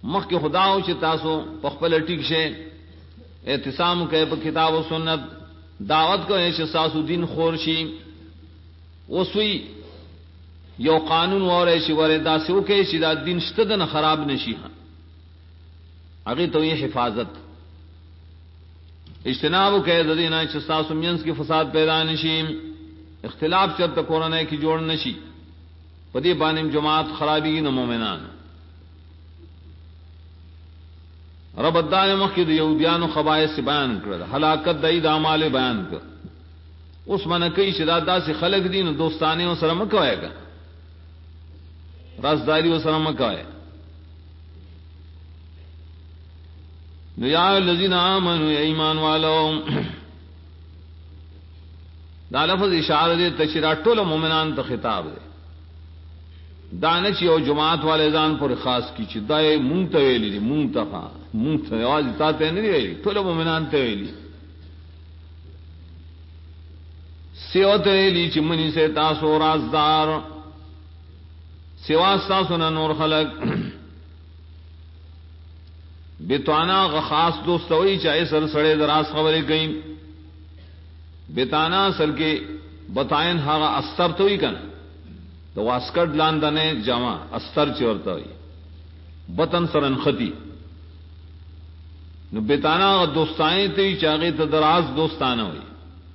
مخ کے خداو چې تاسو په خپل ټیک شي اعتصام کوي په کتاب او سنت دعوت کوي چې تاسو دین خور شي وسوي یو قانون وره شي وردا سو کې چې دا دین شته نه خراب نشي هغه ته یې حفاظت اجتناب کوي د دینه چې تاسو مینس کې فساد پیدا نشي اختلاف چرته قرآن کی جوړ نشي پدې باندې جماعت خرابي نه مومنان رب الدان مخکې د یهودیانو خبائث بیان کړل هلاکت د اید اعمال بیان کړ اوس منکې چې دا داسې خلق دین دوستانه سره مکوایګا رازداری سره مکوای نو یا الذین آمنوا ایمان والو دا لفظ اشاره دې تشریع ټول مومنان ته خطاب دی دانش یو جماعت والے ځان پر خاص کی چې دای مونږ ته ویلي دي مونږ ته आवाज تا ته نه ویلي ټول مومنان ته ویلي سیو ته ویلي چې منی سے تاسو رازدار سوا تاسو نه نور خلق بیتوانا غ خاص دوستوي چې سر سړې دراز خبرې کوي بیتانا اصل کې بتائن هغه استر توي کنه تو واسکٹ لاندنے جمع استر چورتا ہوئی بطن سرن خطی نو بیتانا دوستائیں تی چاگے تدراز دوستانہ ہوئی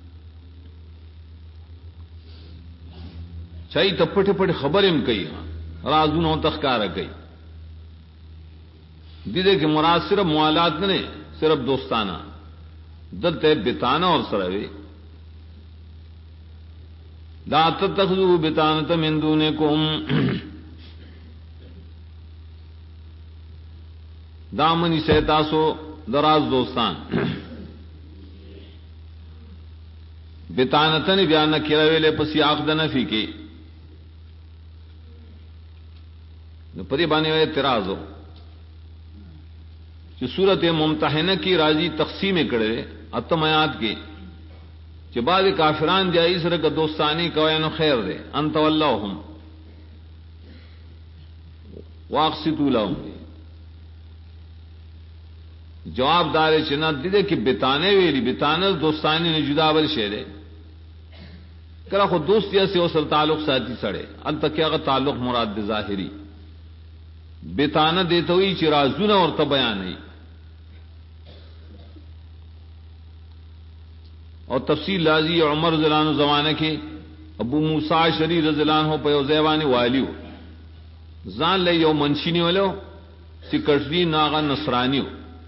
چاہی تا پٹھ پٹھ خبرم کئی رازونوں تخکار کئی دیدے کہ مراد صرف موالات نے صرف دوستانہ دلتے بیتانا اور سروے لا تتخذوا بطانة من دونكم دامنی سے تاسو دراز دوستان بطانتن بیان کیرویلے پسی آخد نفی کی پدی بانے ہوئے اعتراض ہو کہ صورت ممتحنہ کی راضی تقسیم کڑے اتم آیات کی کہ بعض کافران جائز رک دوستانی کوئے نو خیر دے انت واللہم واقصتو لہم جواب دارے چنا دیدے کہ بتانے ویلی بتانے دوستانی نے جدا بل شیرے کرا خود دوستیا سے وہ سر تعلق ساتھی سڑے انت کیا غا تعلق مراد دے ظاہری بتانا دیتا ہوئی چرازونا اور تبیان نہیں اور تفصیل لازی عمر رضی اللہ عنہ زمانے کے ابو موسیٰ شری رضی اللہ عنہ پہ زیبانی والیو زان لے یو منشینی والو سکٹری ناغا نصرانیو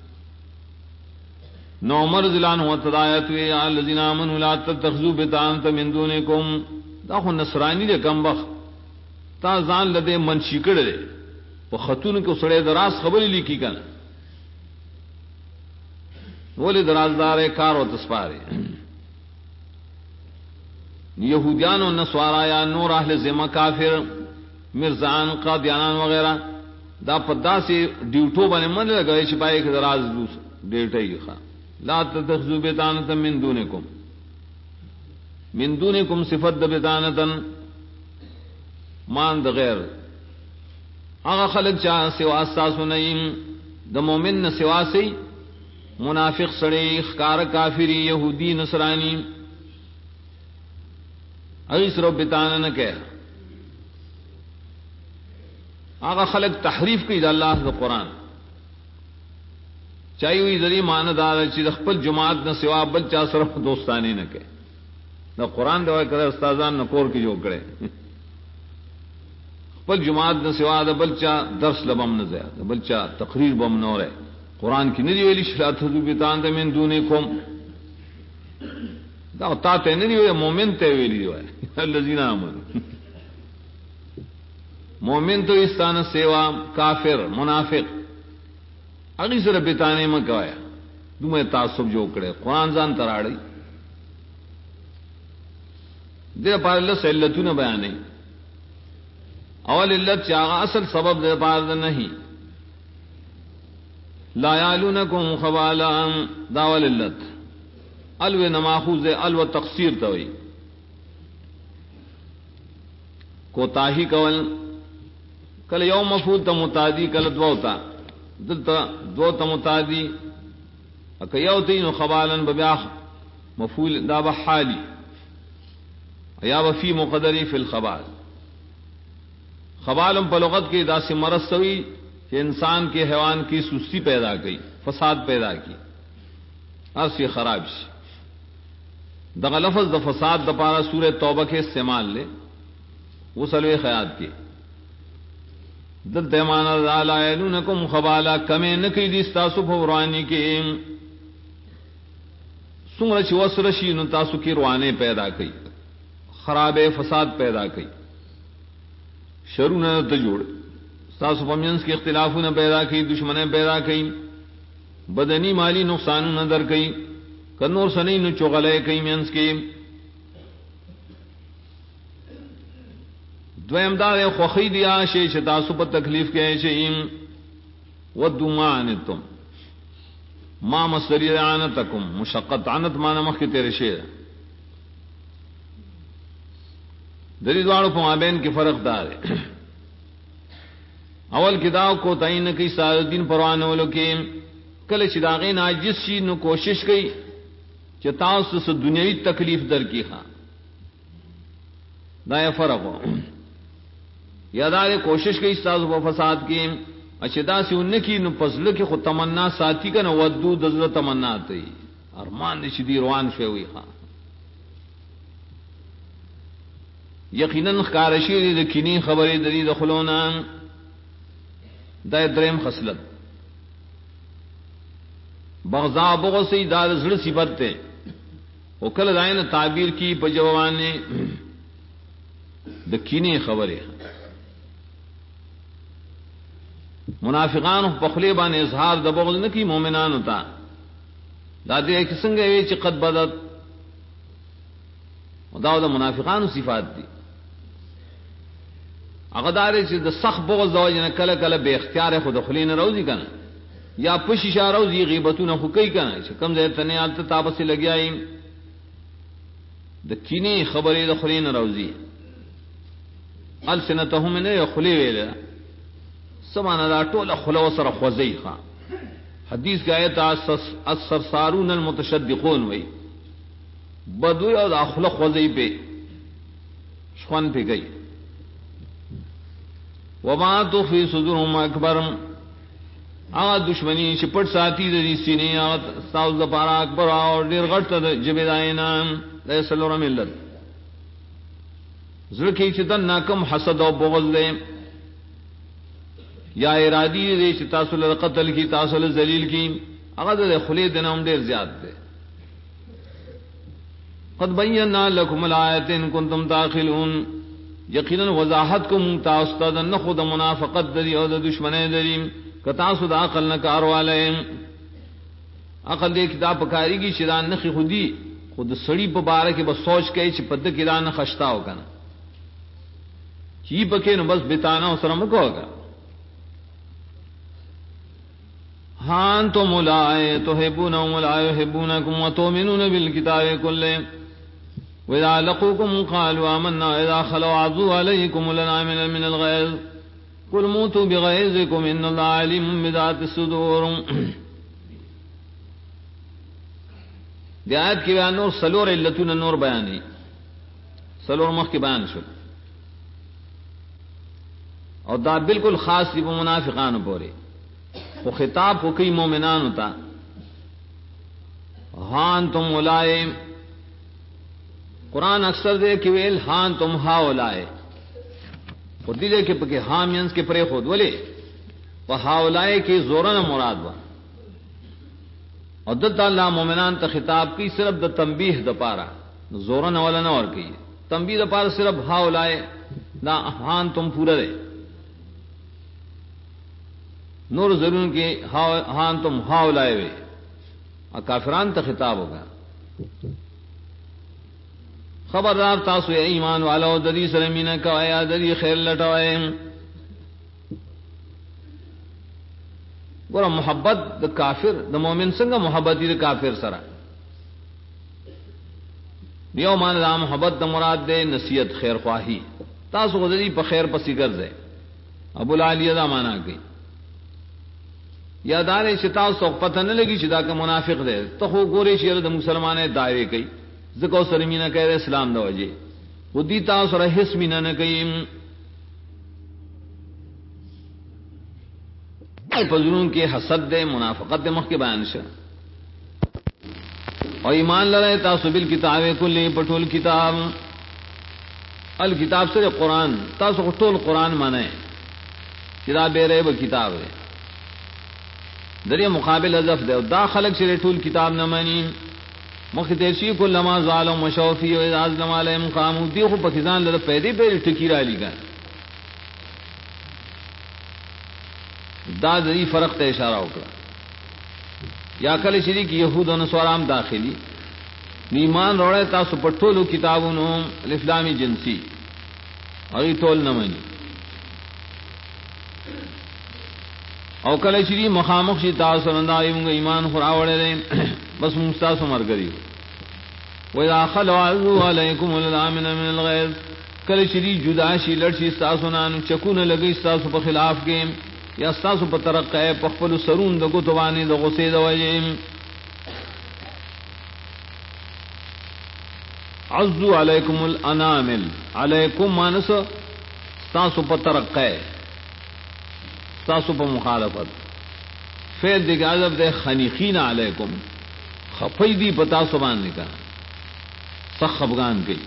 نو عمر رضی اللہ عنہ تدایت وی یا الذین آمنوا لا تتخذوا بطانة من دونکم دا خو نصرانی دے کم بخ تا زان لدے منشی کڑ دے پا خطون کو سڑے دراز خبری لکی کن ولی درازدار کار و تسپارے یہودیان و نسوارا یا نور اہل ذمہ کافر مرزان قادیانان وغیرہ دا پدا سے ڈیوٹو بنے من لگئے چھپائے کہ دراز ڈیوٹے ہی خواہ لا تتخذوا بطانة من دونکم من دونکم صفت دا بطانتا مان دا غیر آغا خلق چاہ سوا استاسو نئیم دا مومن سوا سی منافق سڑے خکار کافری یہودی نصرانی اگی سرو بتانا نہ کہہ آغا خلق تحریف کی دا اللہ دا قرآن چاہیے ہوئی ذریعہ معنی دار چیز خپل جماعت نہ سوا بل چا صرف دوستانی نہ کہے نہ قرآن دعا کرے استاذان نہ کور کی جو کرے خپل جماعت نہ سوا دا بل چا درس لبم نہ زیادہ بل چا تقریر بم نہ رہے قرآن کی نہیں ویلی شلا تھذو بطانة من دونکم دا تا تے نہیں ہوئے مومن تے ویلی جو ہے الذین آمنوا مومن تو استان سیوا کافر منافق اگی سر بتانے میں کہایا تو میں تعصب جو کرے قرآن زان تراڑی دے پار اللہ سے علتوں نے بیانے اول علت چاہا اصل سبب دے پار نہیں لا یعلونکم خبالا داول علت الو نماخوز الو تقصیر توئی کوتاہی کول کل یوم مفعول تا متعدی کل دو ہوتا دلتا دو تمتادی اکیوتین خبالن ببیاخ مفعول دا بحالی یا وفی مقدری فی الخبال. خبالم پر لغت کی دا سے مرض ہوئی کہ انسان کے حیوان کی سستی پیدا کی، فساد پیدا کی، عرص خراب شی. دغ لفظ د فساد د پارا سورہ توبہ کے استعمال لے وہ سلوے خیات کے دل تیمانا لا یلونکم خبالا کمیں نکی دیس تاسو پورانی کے سنگرچ وسرشی نو تاسو کی روانے پیدا کی، خراب فساد پیدا کی، شرون تجوڑ تاسو پمینس کے اختلافوں نے پیدا کی، دشمنیں پیدا کی، بدنی مالی نقصان نظر کی، کنور سنی نو چغلے کئی مینس کے. دویم دار خوخی دیا شی تاسو پر تکلیف کے شیم ودو ما عنتم ما مصدری عنتکم مشقت عنت مانا مخ کے تیرے شیر دری دوارو پا مابین کی فرق دار ہے. اول کتاب کو تعین کی سالدین پروان والو کے کل چداغین عاجز شی نو کوشش کی چتاس سے دنیاوی تکلیف در کی خواہ دا فرق ہو یا دا کوشش کی استاذ و فساد کی اچدا سے ان کی نو پزل کی خود تمنا ساتھی کا نو ودو دزل تمنا تی ارمان دی شدی روان شوی ہوئی خواہ یقیناً خارشی دی کنی خبری دری دخلونا دا درم خصلت بغضا بغضی دا زړه صفت تے او کله داینه تعبیر کی په جوابانه د کینی خبره. منافقان په خلی باندې اظهار د بغض نه کی مؤمنان ہوتا دا دې چې څنګه وی چې قد بدت دا د منافقانو صفات دي. هغه دار چې د سخت بغض زوجنه کله کله به اختیار خود خلین روزي کنه یا پش اشارو زی غیبتونه خو کوي کنه چې کم ځای تنه حالت تابس لګیاي د کینی خبرې د خلین روزي السنتهم نه خلی ویل سمانه دا ټوله خلو سره خوځي ښا حدیث کې آیت السرسارون المتشدقون وی بدو او د اخلاق خوځي په شخوان په گئی وما تخفي صدورهم اکبر آغا دشمنی چې پټ ساتي د دې سینې آغا تاسو د پاره اکبر او ډیر غټ د جبیداینا د سلور ملت زړه کې چې د ناکم حسد او بغض دې یا ارادی دې چې تاسو له قتل کی تاسو له ذلیل کی هغه د خلید نوم ډیر زیات دی. قد بینا لكم الآیات ان کنتم تعقلون یقینا وضاحت کو متاستد نہ خود منافقت دری او د دشمنی دری کتا سود عقل نہ کار والے عقل دے کتاب پکاری کی شدان نخ خودی خود سڑی پبارہ کے بس سوچ کے چ پد کدان خشتا ہو کنا چی پکے نو بس بتانا سرم کو ہوگا. ہاں تو ملائے تحبون ولا يحبونكم وتؤمنون بالكتاب كله وإذا لقوكم قالوا آمنا وإذا خلوا عضوا عليكم الأنامل من الغيظ قل موتوا بغيظكم إن الله عليم بذات الصدور. دی آیت کی بیان نور سلور علتون نور بیانی سلور مخ کی بیان شد اور دا بالکل خاص دی منافقان پورے وہ خطاب کو کئی مومنان ہوتا ہان تم اولائے قرآن اکثر دے کہ ویل ہان تم ہا اولائے خود دے کہ پکے ہاں مینس کے پرے خود بولے وہ ہا اولائے کی زورن مراد با اور دت اللہ مومنان تا خطاب کی صرف د تنبیہ د پارا زورن والا نہ اور کی تنبیہ د پارا صرف ہا اولائے نہ ہان تم پورا دے نور ضرور کے ہاں تم ہاؤ لائے ہوئے اور کافران تا خطاب ہوگا. خبردار تاسو ایمان والا دری سرمین کا یا دری خیر لٹوائے گورا محبت دا کافر دا مومن سنگا محبتی دا کافر سرا دیو مان دا محبت دا مراد دے نصیحت خیر خواہی تاسو غدری پا خیر پسی کر دے ابو العالیہ دا مانا گئی یا دارے چتا سو پتہ نہ لگی چدا کا منافق دے تو خو گورے شیر د مسلمان دائرے کئی زکو سرمینہ کہہ اسلام دا وجے وہ دیتا سر حس مینہ نہ کئی فضلون کے حسد دے منافقت دے مخ کے بیان شا اور ایمان لڑے تاسو بالکتاب کل پٹول کتاب الکتاب سے قرآن تاسو ٹول قرآن مانے کتاب رے وہ کتاب ہے دریا مقابل حذف دے دا خلق سے ٹول کتاب نہ مانی مختیشی کو لما ظالم مشوفی و اعزاز لما علیہم قامو دی خو پاکستان لڑ پیدے پہ ٹکی را لی گا دا دری فرق تے اشارہ اکڑا یا کل شریک یہود و نصارام داخلی ایمان روڑے تاسو پٹھولو کتابونو الافلامی جنسی اور یہ ٹول نہ منی او کل شری مخامخ شی تاسو نندائی منگا ایمان خراوڑے لیں بس مستاسو مرگری وَإِذَا خَلَوْا عَزُّوا عَلَيْكُمُ الْآمِنَ مِنَ الْغَيْظِ کل شری جدا شی لڑشی ستاسو نانو چکون لگی ستاسو پا خلاف کے یا ستاسو پا ترقی پخپلو سرون دا گتوانی دا غصے دا وجیم عزو علیکم الانامل علیکم مانس ستاسو پا ترقی ستاسو پا مخالفت فیل دیکھ عذب دے خنیقین علیکم خفی دی پتا سبان نکا سخ خفگان کی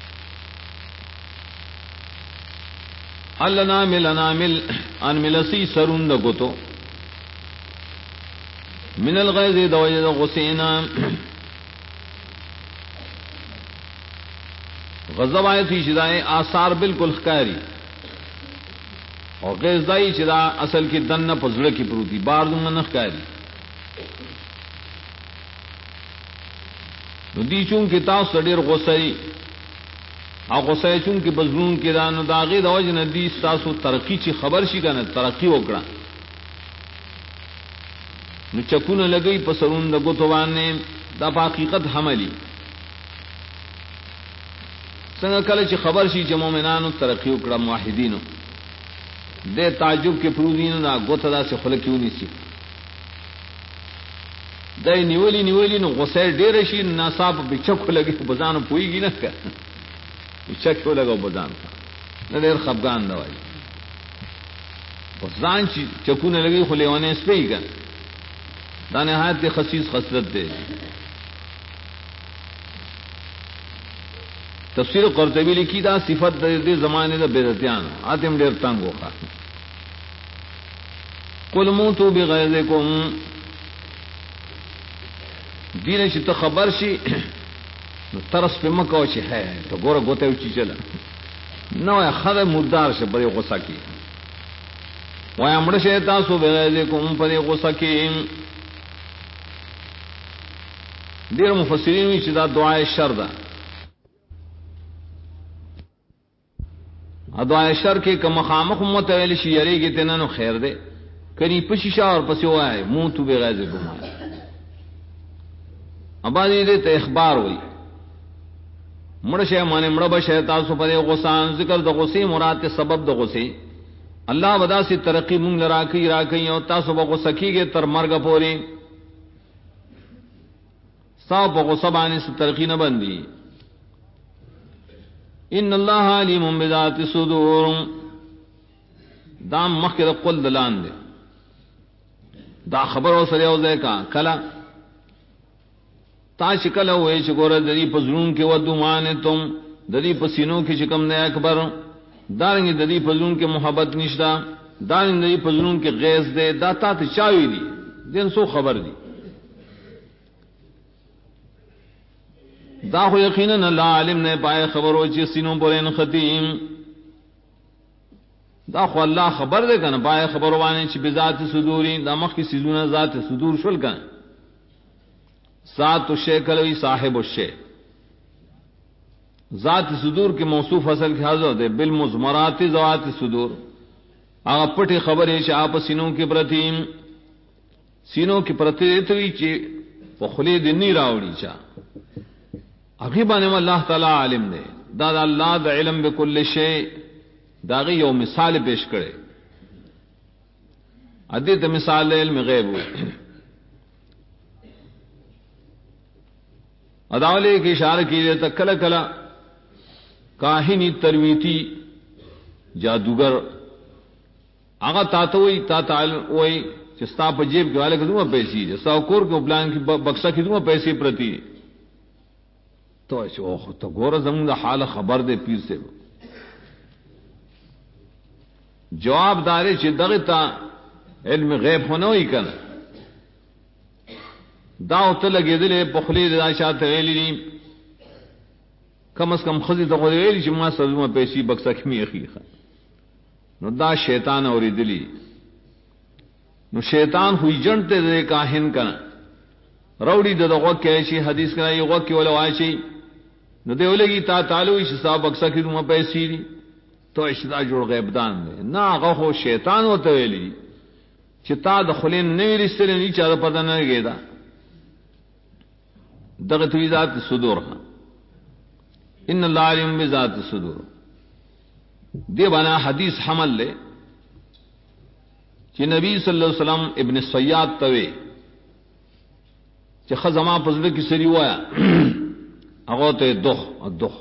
الانامل انامل انملسی سرون دا گتو من الغیظ دا وجد غسینا غضب آئے تھی شدائے آثار بالکل خکاری اور غیظ دائی شدا اصل کی دن پزڑ کی پروتی بار دن نہ خکاری ندی چون کی تاس سڑیر غصائی اور غصائی چون کی بزرون کی دانو داغی دا وجہ ندی ستاسو ترقی چی خبر شی کنا ترقی وکڑا نو چکون لگئی پسرون دا گتوان نے دا پا حقیقت حملی سنگا کل چی خبر شی چی مومنانو ترقی وکڑا موحدینو دے تعجب کے پرودینو نا گوتا دا سے خلقیو نیسی دے نیولی نو غصیر دیر شی ناساب بچکو لگی بزانو پوئی گی نکا بچکو لگا بزانو نا دیر خبگان دوائی بزان چکو لگی خلیوانے اس پہ ہی کن دا نہایت دے خصیص خسرت دے تفسیر قرطبی لکھی دا صفت دے زمانے دا بیدتیان آتم دیر تنگو خواہ قل موتو بغیظکم دین چی تو خبر شی ترس پہ مکو چی ہے تو گورا گوتے اچھی چلا نو خد مردار سے بڑے غصہ کی وی امر شیطاسو بغیظکم پر غصہ کی دیر مفسرین وی چی دا دعائے شر دا دعائے شر کے کم خامخ متویل شیعری کی تینانو خیر دے کنی پشیشا اور پسی ہوا ہے منہ تو بغیظکم ابادی دے تو اخبار ہوئی مڑشے مانے مڑب شیطاسو پر غصان ذکر دا غصی مراد سبب دا غصی اللہ ودا سی ترقی منگ راکی اور تاسو با غصہ کی گے تر مرگ پوری ساو با غصہ بانے سے ترقی نہ بندی ان اللہ علیم بذات صدور دام مخیر قل دلان دے دا خبر ہو سرے ہو دے کا کلا تا شکل ہوئے شکور دری پزرون کے ودو مانے تم دری پسینوں کی شکم نے اکبر دارنگی دری پزرون کے محبت نشتا دارنگی دری پزرون کے غیظ دے داتا چاوی دی دین سو خبر دی دا خو یقیناً اللہ عالم نے پائے خبر ہو چی سینوں پر ان ختیم دا خو اللہ خبر دے کنا پائے خبر وانے چی بذات صدوری دا مخ کی سیزونہ ذات صدور شل کن ذات الشے کلوی صاحب الشے ذات صدور کے موصوف اصل کی حاضر دے بالمزمرات ذوات صدور آگا پٹی خبر ہے چی آپ سینوں کی پرتیم سینوں کی پرتی دیتوی چی پخلی دنی راوڑی چا اغیبانے میں اللہ تعالی عالم دے دا اللہ دا علم بکل شے داغی یو مثال پیش کرے ادیت مثال علم غیب اداولے کی اشارہ کیجیے تک کلا کلا کاہنی ترویتی جادوگر آگا تاتوئی تا وہی چستا پجیب کے والے کدوں پیسی جستا کور کے پلان کی بکسا کدوں پیسے پرتی تو ایسے تو گور زمین حال خبر دے پیر سے جواب دارے چدغتا علم غیب ہونا ہی کن داو تلگے دلے پخلی دا شاعت ویلی کم از کم خزی تو ویلی چې ما سرما پیسی بکسا کمی اخیخا نو دا شیطان اوری دلی نو شیطان ہوئی جنتے دے کاہن کنا روڑی دا غوک کے ایشی حدیث کنا یہ غوک کی والا وائشی نو دے ولگی تا تعلوی شسا بکسا کی دو پیسی دی تو اشدا جوڑ غیبدان دے نا غوخو شیطان ہوتا ویلی چتا دخلین نوی رستے لیں نیچا دا پتہ نہ گئے دا دغتوی ذات صدور ان اللہ علم بذات صدور دے بنا حدیث حمل لے کہ نبی صلی اللہ علیہ وسلم ابن سیاد توے کہ خزما پزلے کی سری ہوا اغوت دخ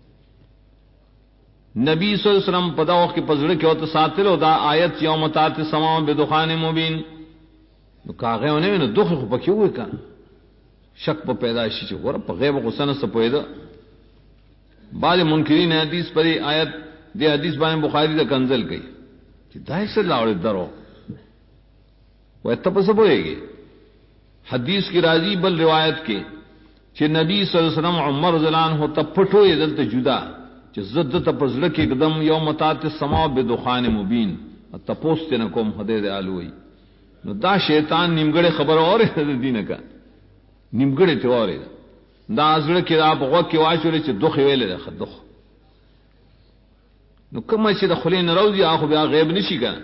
نبی صلی اللہ علیہ وسلم پدا وقت کی پزلے کی ہوتا ساتل دا آیت یوم تات السماء بدخان مبین نو کاغے ہونے میں دخ کو پکیو ہوئے کنا شک پا پیدائشی چھو گورا پا غیب غسن سپوئے بعض منکرین حدیث پر آیت دے حدیث بائیں بخاری دا کنزل گئی کہ دائی سے لاؤڑے درو وہ اتپا سپوئے گی حدیث کی راضی بل روایت کے کہ نبی صلی اللہ علیہ وسلم عمر رضی اللہ عنہ تا پٹھو یدلت جدا کہ زد تا پزلک اقدم یوم تات السماء بدخان مبین تا پوستے نکوم حدید آلوئی نو دا شیطان نمگڑے خبر اور دین کا نمگڑے تے اور دا ازڑ کے آپ غوږ کې واچولې چې دخ ویلې ده دخ نو کومه چې د خلې نه راوځي هغه بیا غیب نشي کنه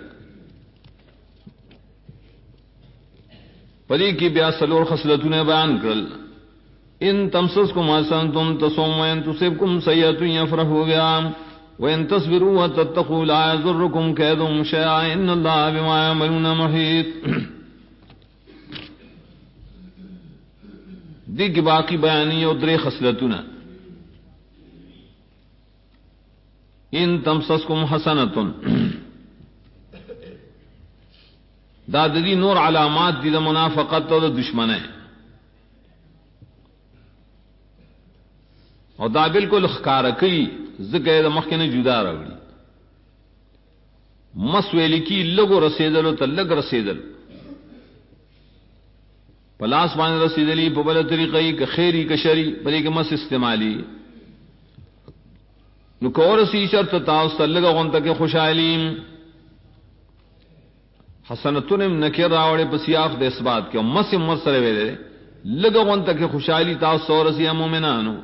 پدې کې بیا سلور خصلتونه بیان کړل ان تمسسکم حسنۃ تصوم وان تصبکم سیئۃ یفرحوا بها وان تصبروا وتتقوا لا یضرکم کیدهم شیئا ان اللہ بما یعملون محیط دی کی باقی بیانی اور درے خصلتنا ان تمسسکم حسنتن دادی نور علامات دی دا منافقت اور دشمن ہے اور دا بالکل خکارکی ذکر مخن جدا روڑی مسویلی کی لگو رسیدل و تلگ رسیدل پلاس مان رسیدلی پبل طریقی کہ خیری کشری بلے کہ مس استعمالی نو کورسی شرط تاس تلگا غنتا کہ خوشحالیم حسنتن نکر راوڑے پسیاف دے اس بات کہ مس مرسل ویلے لگا غنتا کہ خوشحالی تاس سورسی مومنانو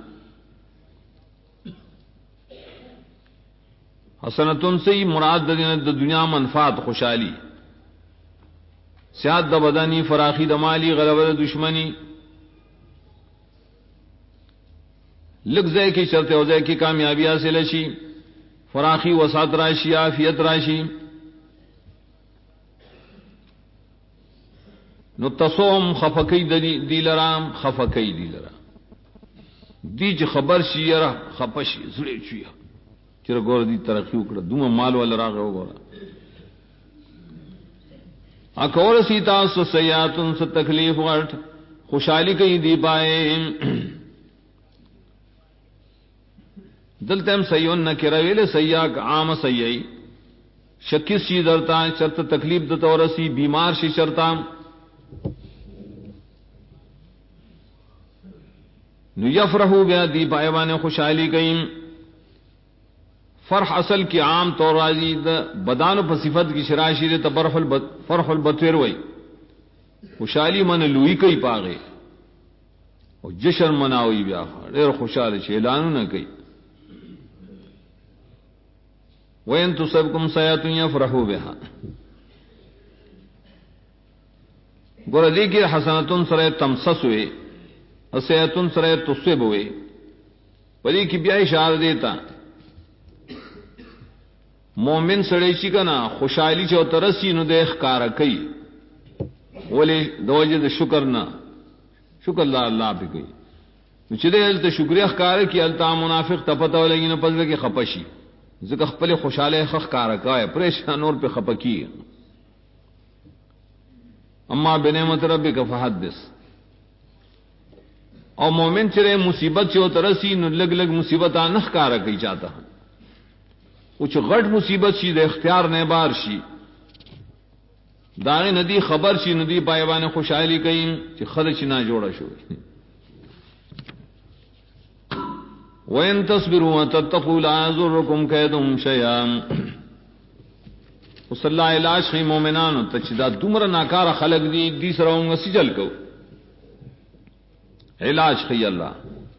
حسنتن سے مراد دنیا منفعت خوشحالی سیاد دا بدنی فراخی دا مالی غلبہ دشمنی لگزے کی شرط اوزے کی کامیابی حاصل شی فراخی وسعت راشی عافیت راشی نو تصوم خفقی دی لرام خفقی دی لرام دی چی خبر شی یرا خپشی زڑے چویا چرا گورا دی ترقی اکڑا دوما مال والا راغ ہو گورا اکور سیتا سو سیاتن سے تکلیف غٹ خوشحالی کئی دی پائے دلتم سیون نہ کرویل سیاک عام سیئی شکس شی درتا شرط تکلیف دتا ورسی بیمار شی شرطا نو یفرحو بیا دی پائے خوشحالی کئی فرح اصل کی عام طور راضی بدان و صفت کی شراشی دے فرح البطیر وئی خوشحالی من لوئی کئی پاگے اور جشن مناوئی بیا دیر خوشحال اعلان نہ کئی وین تصبکم سیئۃ یفرحوا بها گور دیکھیے حسنتن سرے تمسس ہوئے سیئۃ سرے تصب ہوئے پری کی بیا اشارہ دیتا مومن سړی چې کنا خوشحالي چې ترسي نو د ښکارا کوي ولی دوجه د شکر نه شکر الله به کوي نو چې دلته شکریا ښکارا کی التا منافق تپته ولګي نو پزله کې خپشي ځکه خپل خوشاله ښکارا کوي پریشان اور په خپکی اما بنعمت ربک فحدث او مومن چې مصیبت چې ترسي نو لګ لګ مصیبت نه ښکارا کوي چاته او چې غټ مصیبت شي د اختیار نه بار شي داغه ندی خبر شي ندی پایوانه خوشحالي کوي چې خلک نه جوړه شو وَإِن تَصْبِرُوا وَتَتَّقُوا لَا يَضُرُّكُمْ كَيْدُهُمْ شَيْئًا وصلی اللہ علاج خی مومنانو ته چې دا دومره ناکاره خلق دي سره موږ سجل کو علاج خی الله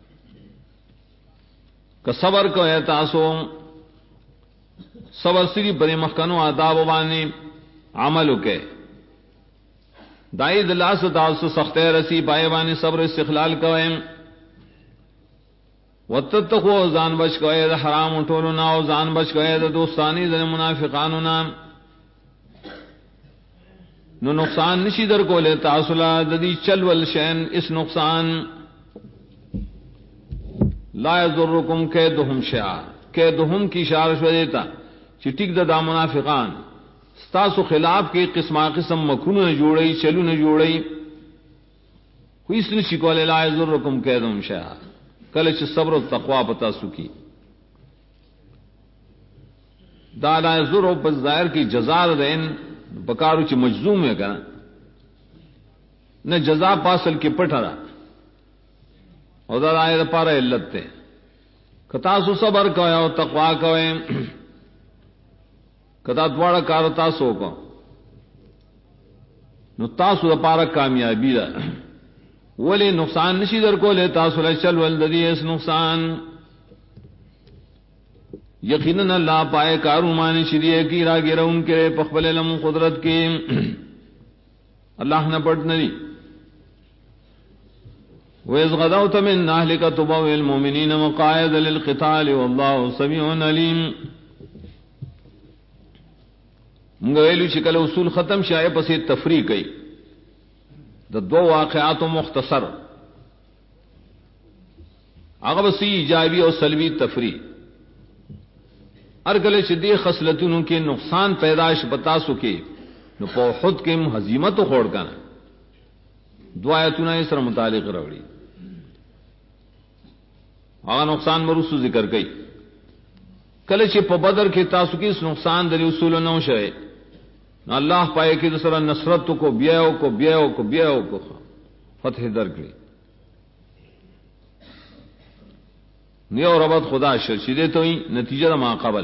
که صبر کو ہے تاسو صبر سری بری مخکنو آداب باندې عمل وکي دای د لاس تاسو سختې رسی پای باندې صبر استقلال کوئ وتتقوا ځان بچ کوئ د حرام ټولو نه او ځان بچ کوئ د دوستانی د منافقانو نه نو نقصان نشي در کوله تاسو لا د دې چل ول شین اس نقصان لا یضرکم کیدهم شیئا کیدهم کی اشاره شو دیتا چې ټیک د منافقان ستاسو خلاف کې قسمه قسم مکرونه جوړي چلونه جوړي خو هیڅ نشي کولای لا یضرکم کیدهم شیئا کله چې صبر او تقوا پتا سکی دا لا یضر په ظاهر کې جزاء دین بکارو چې مجزوم ہے کنه نه جزاء پاسل کې پټرا او دا آئے پارا علت تے کتا سو صبر کوئے او تقوا کوئے کتا دوارا کار تاسو کو نو تاسو دا پارا کامیابی دا ولی نقصان نشی در کو لے تاسو لچل والدی اس نقصان یقیناً اللہ پائے کارو مانی شریعہ کی را گرہ ان کے پخبل علم قدرت کی اللہ نہ پڑھ نہیں وَإِذْ غَدَوْتَ مِنْ أَهْلِكَ تُبَوِّئُ الْمُؤْمِنِينَ مَقَاعِدَ لِلْقِتَالِ وَاللَّهُ سَمِيعٌ عَلِيمٌ منگا ویلو چې کله اصول ختم شای پسې تفریق کړي د دو واقعات مختصر هغه بسې ایجابي او سلبي تفریق ارګل چې دې خصلتونو کې نقصان پیدائش بتا سکے نو په خود کې هزیمت خوړ کنه دعایتونه سره متعلق راوړي هغه نقصان مرسو ذکر کړي کله چې په بدر کې تاسو کې نقصان د اصول نه وشي نو الله پائے کې سره نصرت کو بیاو کو فتح درکړي نیو ربط خدا شرشیدے تو ہی نتیجہ ما قبل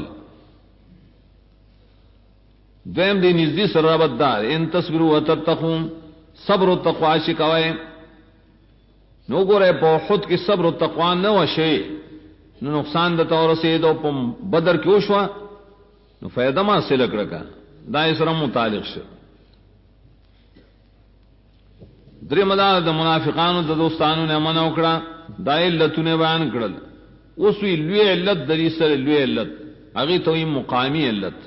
دویم دی نزدی سر ربط دار ان تصبروا وتتقوا صبر و تقوا شکوائے نو گو رہے پا خود کی صبر و تقوا نو شے نو نقصان دتا اور سیدو پا بدر کیوں شوا نو فیدہ ما سلک رکا دائی سرم متعلق شو دری مدار دا منافقانو دا دوستانو نے منع اکڑا دائی علتو نے بیان کڑل اوسوی لوی علت دری سر لوی علت اگی توی مقامی علت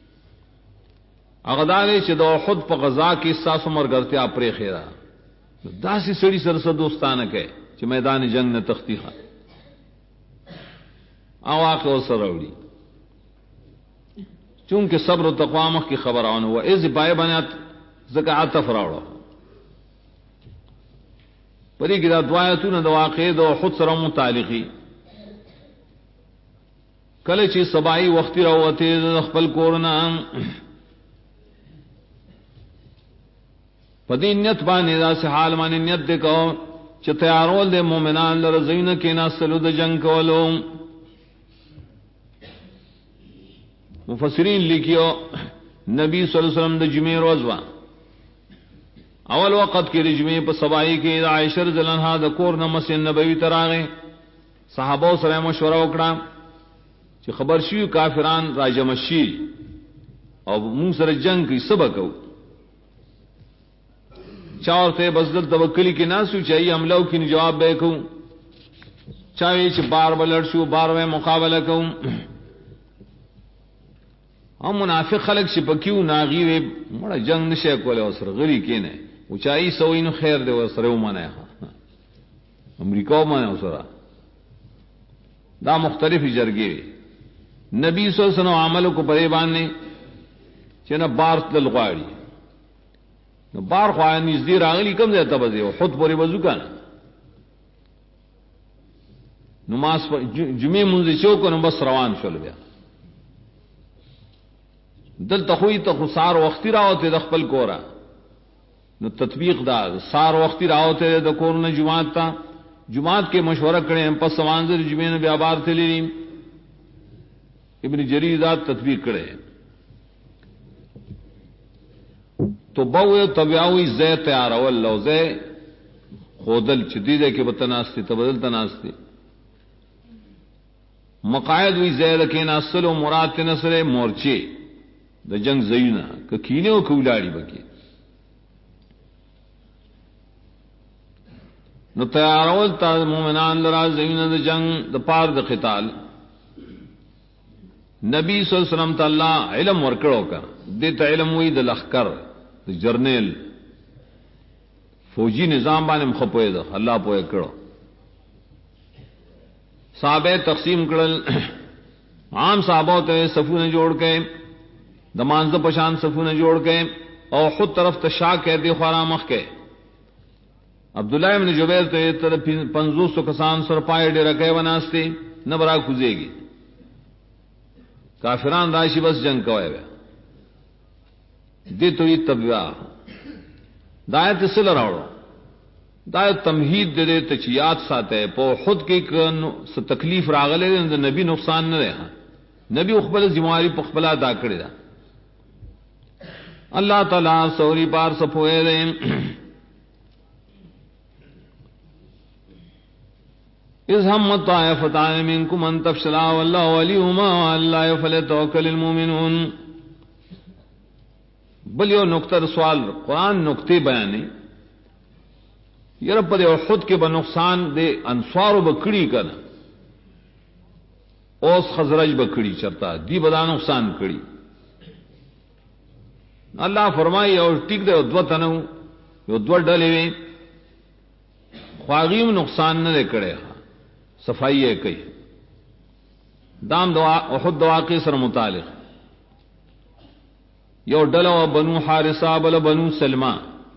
اغدارے چې د احد په غزا کې ساسو مرګرتیا پرې خیرا داسې سړي سره سره دوستانه کوي چې میدان جنگ نه تختیخه او واقع سره وړي چونکه صبر او تقوا مخ کی خبرونه و از پای بنات زکات فراوړو پرې کې دا دعایتونه د واقع د احد سره متعلقي کله چې سبای وختي راوته خپل کورونه پدی نیت باندې دا سه حال باندې نیت دکو چې تیارول د مؤمنان لره زینه کې ناسلو د جنگ کولو مفسرین لیکيو نبی صلی الله علیه وسلم د جمعې روز وا اول وخت کې د جمعې په سبای کې عائشہ رضی الله عنها د کور نه مسجد نبوي تراغه صحابه سره مشوره وکړه چې خبر شي کافران راجم شي او موږ سره جنگ کې سبق کو چاورتے بزدل توکلی کی ناسو چاہیے عملو کی جواب بے کوں چاہیے چھ بار بلڑ شو بار میں مقابلہ کوں ہم منافق خلق شپکیو ناغي وي مړه جنگ نشه کوله وسر غري کینه اوچای سوینو خیر دی وسره ومنه امریکا ومنه وسره دا مختلفی جرګي نبی صلی الله علیه وسلم عمل کو پرې باندې چې نه بار تل غواړي نو بار خو نږدې راغلی کوم ځای ته بځي خود پورې وضو کنه نماز جمعه مونږ چې وکړو بس روان شول بیا دل تخوی ته سار وختي راوته د خپل کورا نو تطبیق دا سار وختي راوته د کور نه جمعات ته جمعات کې مشورہ کړي پس سوانځر جمعه نه بیا بار تللی ابن جریر دا تطبیق کړي تو بو تبعوی زی تیار اول لو زی خودل چدی دے کے بتناستی تبدل تناستی مقاعد وی زید کے نسل و مراد نسل مورچے د جنگ زینا ک کینے او کولاڑی بکی نو تیار اول تا مومنان لرا زینا د جنگ د پار د قتال نبی صلی اللہ علیہ وسلم تعالی علم ورکړو کا دته علم وی د لخر جرنیل فوجی نظام باندې مخپوي ده الله پوي کړو صحابه تقسیم کړل عام صحابه ته صفونه جوړ کړي دمانځ پشان صفونه جوړ کړي او خود طرف تشا کې دی خورا مخ کې عبداللہ ابن جبیر ته تر 500 کسان سر پای ډیر کې وناستی نه برا کوزيږي کافران راشي بس جنگ کوي دی تو یہ تبوا دایت سل راوڑو دایت تمہید دے دے تچیات ساتے پو خود کی س تکلیف راغلے دے نبی نقصان نہ رہا نبی اخبل ذمہاری پخبلا ادا کرے دا اللہ تعالی سوری پار سپوئے دے اذ ہمت طائفتان منکم ان تفشلا واللہ ولیہما واللہ فلیتوکل المؤمنون بلیو نقطہ سوال قرآن نقطے بیانے یار پر خود کے بنقصان دے انصار و بکڑی کر اوس خزرج بکڑی چرتا دی بدا نقصان کڑی اللہ فرمائی اور ٹک دے دو تنو یو دو ڈلے وے خواغیم نقصان نہ دے کڑے صفائی ہے کئی دام دعا خود دعا کے سر متعلق یو ڈلو بنو حارثہ بل بنو سلمہ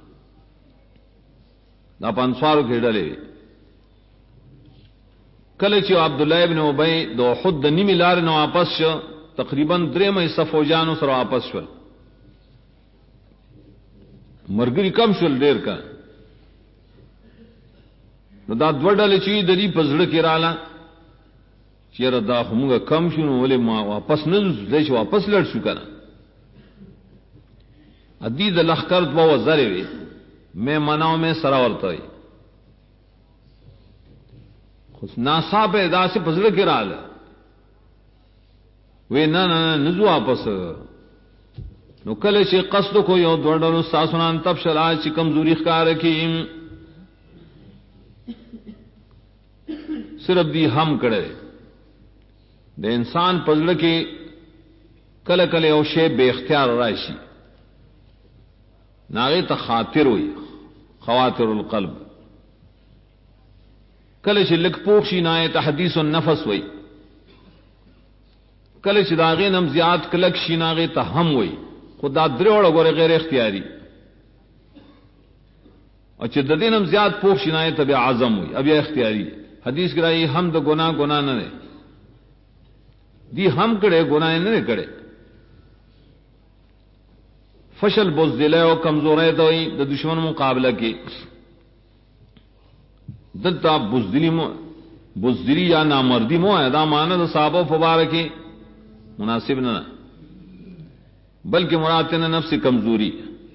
دا پانسوارو کے ڈلے کلچو عبداللہ ابن ابی دو خود نیمی لار نو واپس شو تقریباً دریم حصہ فوجانو سر واپس شول مرگری کم شول دیر کا نو دا دو ڈلے چی دری پزڑ کی رالا چیر دا خمونگا کم شو نو ولی ما واپس نزو دیش واپس لڑ شو کنا ادید لخکر دو وزارے وی میں مناؤ میں سراورتا ہوئی خس ناسا پہ دا سے پزڑ کے رال وی نا نزو واپس نو کل چی قصد کو یو دوڑنو ساسنان تب شلا چی کمزوری خکار رکھیم صرف دی ہم کڑے دے انسان پزڑ کے کل کل او شے بے اختیار راشی ناغی تا خاطر ہوئی خواتر القلب کلچ لک پوکشی نائے تا حدیث النفس ہوئی کلچ داغی نم زیاد کلک شی ناغی تا ہم ہوئی خدا دروڑ گورے غیر اختیاری اور چددی نم زیاد پوکشی نائے تا بے عظم ہوئی اب یہ اختیاری حدیث کرائی ہم دا گناہ گناہ نہ دے دی ہم کڑے گناہ نہ کڑے فشل بزدلے او کمزورے تو دا دشمن مقابلہ کی دلتا بزدلی یا نامردی مو ہے دا مانا دا صحابہ فبارکی مناسب نہ بلکہ مراتن نفس کمزوری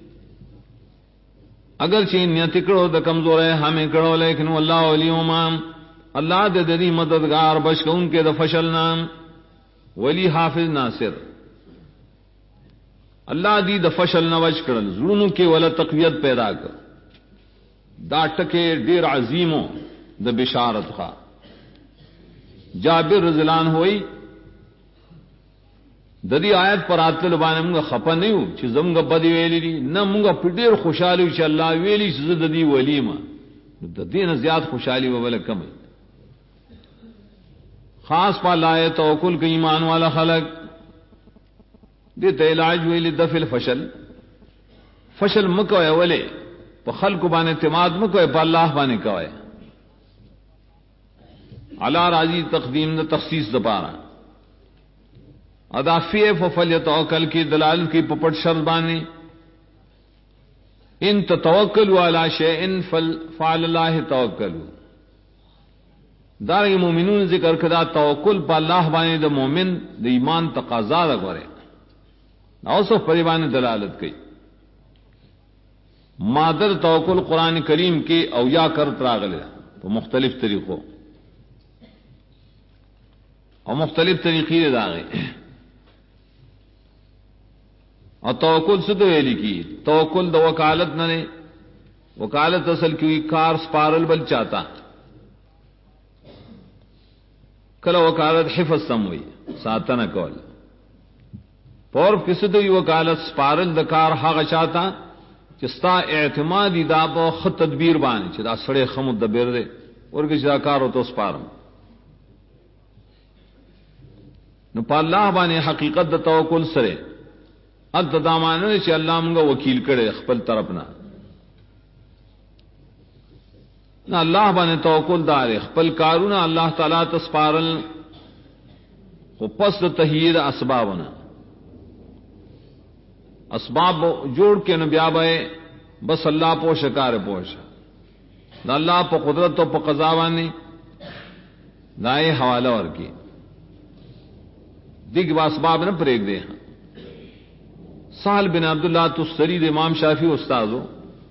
اگر چین نیت کرو دا کمزور ہے ہمیں کرو لیکن اللہ ولی امام اللہ دے دری مددگار بچ کے ان کے دا فشل نام ولی حافظ ناصر اللہ دی دا فشل نوج کرل زرونو کے ولا تقویت پیدا کر دا ٹکے دیر عظیموں دا بشارت خواہ جابر رضی اللہ عنہ ہوئی ددی آیت پر آتل باندې موږ خپه نه یو چې زموږ بدی ویلې دي، نه موږ په ډېر خوشاله یو چې الله ویلي چې ددی ولیما د دې نه زیات خوشحالي وبله کم. خاص په الله توکل کې ایمان والا خلق دې ته علاج ویلي دفع الفشل. فشل مکو ولې په خلق باندې اعتماد مکو، په الله باندې کوي. علا راضی تقدیم د تخصیص د پاره اضافی فلیتوکل کی دلالت کی پپٹ شرط باندې ان تتوکلوا علی شیء فعلى الله توکلوا. دارنګ مومنون ذکر کدا توکل په الله باندې د مومن د ایمان تقاضا ده غره او سو په باندې دلالت کوي. مادر توکل قرآن کریم کې او یا کرت راغله په مختلف طریقو او مختلف طریقې داغه. اور توکل سے تو ویلی کی توکل د وکالت نہ نے وکالت اصل کی کار سپارل بل چاہتا کلا وکالت حفظ سم ہوئی ساتن کول پور کس تو وکالت سپارل د کار حق چاہتا چستا اعتمادی دا په خط تدبیر باندې چې دا سړی خمو دبیر دے ورګه چې دا کار او تو سپارم نو په الله باندې حقیقت د توکل سره انت دامانه چې الله موږ وکیل کړي خپل طرف نه الله باندې توکل دار خپل کارونه الله تعالی ته سپارل خو پس د تهیید اسبابونه اسباب جوړ کې نو بیا به بس الله پوښ کار پوښ دا الله په قدرت او په قضا باندې دای حواله ورکی دیګ اسباب نه پرېګ دے. سہل بن عبداللہ تستری د امام شافعی استادو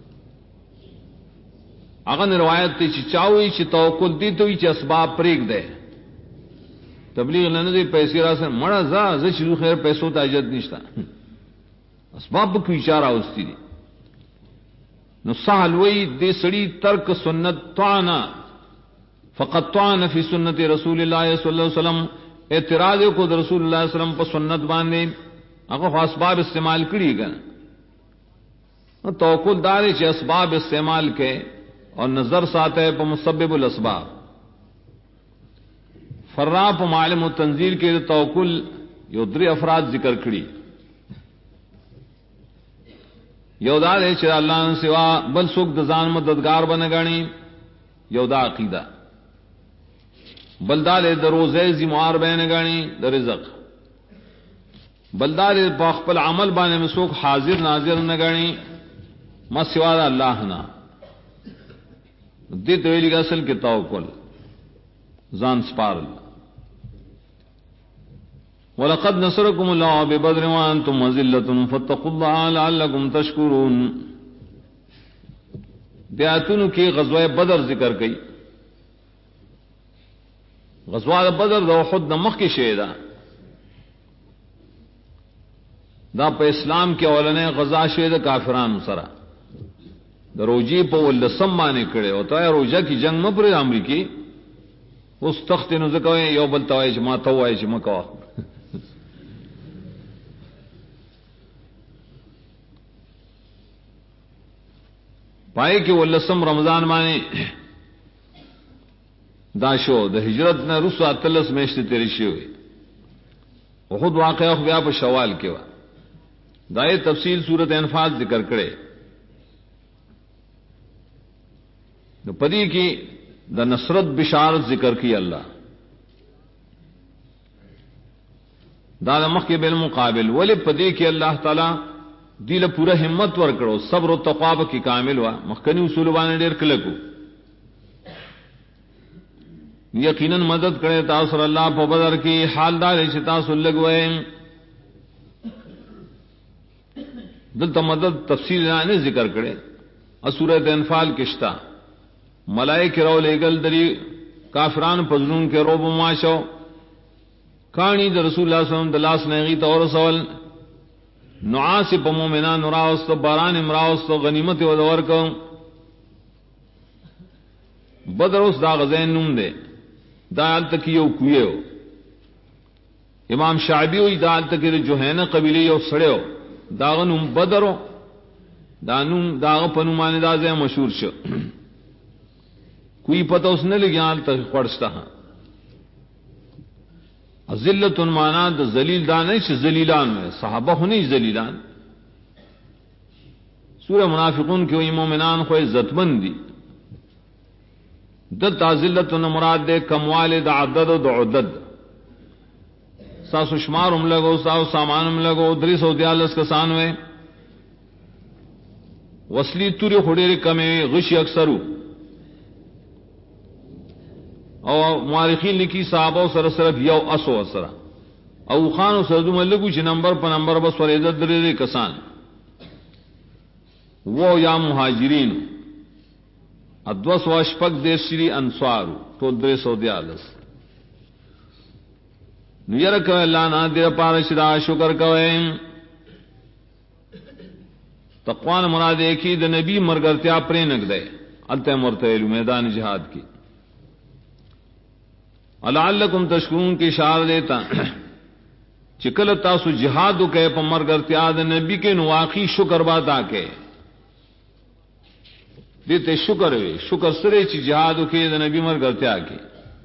اغه روایت ته چې چاوي چې توکل دي ته چې اسباب پرېګ دے تبلیغ نه دی پیسې راسه مړه ز چې خیر پیسو ته اجازه نشته اسباب کو اشاره اوستي دي. نو سہل وی دې سړی ترک سنت طعنا فقط طعن فی سنت رسول الله صلی الله علیه وسلم اعتراض کو رسول الله صلی الله علیه وسلم په سنت باندې هغه اسباب استعمال کړی کنه. توکل دار چې اسباب استعمال کې اور نظر ساته په مسبب الاسباب. فرا په معلم التنزیل کې توکل یو درې افراد ذکر کړی. یو دا چې الله نه سوا بل څوک د ځان مددگار بنګانی یو دا عقیده بلدار دروزه زموار بنګانی د رزق بلدار په خپل عمل باندې مسوک حاضر ناظر نه غني ما سوا الله نه دې ته ویل اصل کې توکل ځان سپارل. ولقد نصركم الله ببدر وانتم مذلة فاتقوا الله لعلكم تشكرون. دیاتونو کې غزوه بدر ذکر کړي. غزوه بدر د احد د مخ کې شه ده دا په اسلام کې اولنې غزا شه د کافرانو سره د روجي په ولسم باندې کړي او ته روجا کې جنگ مپر امریکای اوس تخت نو ځکوي یو بل توای چې ما ته وای چې مکو پای کې ولسم رمضان باندې دا شو د هجرت نه رسو اتلس میاشتې تیرې شوې او خود واقعا خو بیا په شوال کې و دای تفصیل سورۃ انفال ذکر کړي. نو پدې کې د نصرت بشارت ذکر کی الله دا مخ کې بالمقابل ولې پدې کې الله تعالی دله پورا همت ورکړو صبر او تقوا کې کامل وا مخکنی اصول باندې ډېر کلکو یقینا مدد کړي تاسو الله په بدر کې حال دار چې تاسو لګوي دلته مدد تفصیل نه ذکر کړي. سورۃ انفال کې شتا ملائکه راو لګل دری کافرانو پزړون کې روب ماشو کانی د رسول الله صلی الله علیه وسلم د لاس نه غي تور سوال نعاس په مؤمنان راوست باران امراوست غنیمت او ورکو بدر اوس دا غزین نوم دی دا الته کیو کویو امام شعبی وی دال تک جوہینہ قبیلے یو سڑیو داغن بدرو دانم داغ پنومان دازے مشہور شو کوئی پتہ اس نے لگیان تک پڑھتا ہاں ذلت مانا دا ذلیل دان چھ ذلیلان میں صحابہ ہونی ذلیلان سورہ منافقون کے وہی مومنان کو عزت مند دی دتا ذلت مراد دے کموال دا عدد و دا عدد ساسو شمار لگو ساو سامان لگو 343 کسان ہوئے وصلی توری خڑیر کمے غشی اکثرو او مورخین لکھی صحابہ سر صرف یو اسو اسرا او خان و سردو ملکو چھ نمبر پا نمبر بس ور عزت درے کسان وہ یا مہاجرین ادوس و اشپک دیر شری انصارو تو 343 نیر کوئے اللہ نا دیر پارشدہ شکر کوئے تقوان مراد ایکی دا نبی مرگرتیا پرینک دے التے مرتعلو میدان جہاد کی لعلکم تشکرون کی اشارہ دیتا چکل تاسو جہادو کے پا مرگرتیا دا نبی کے نواقی شکر باتا کے دیتے شکر ہوئے شکر سرے چی جہادو کے دا نبی مرگرتیا کے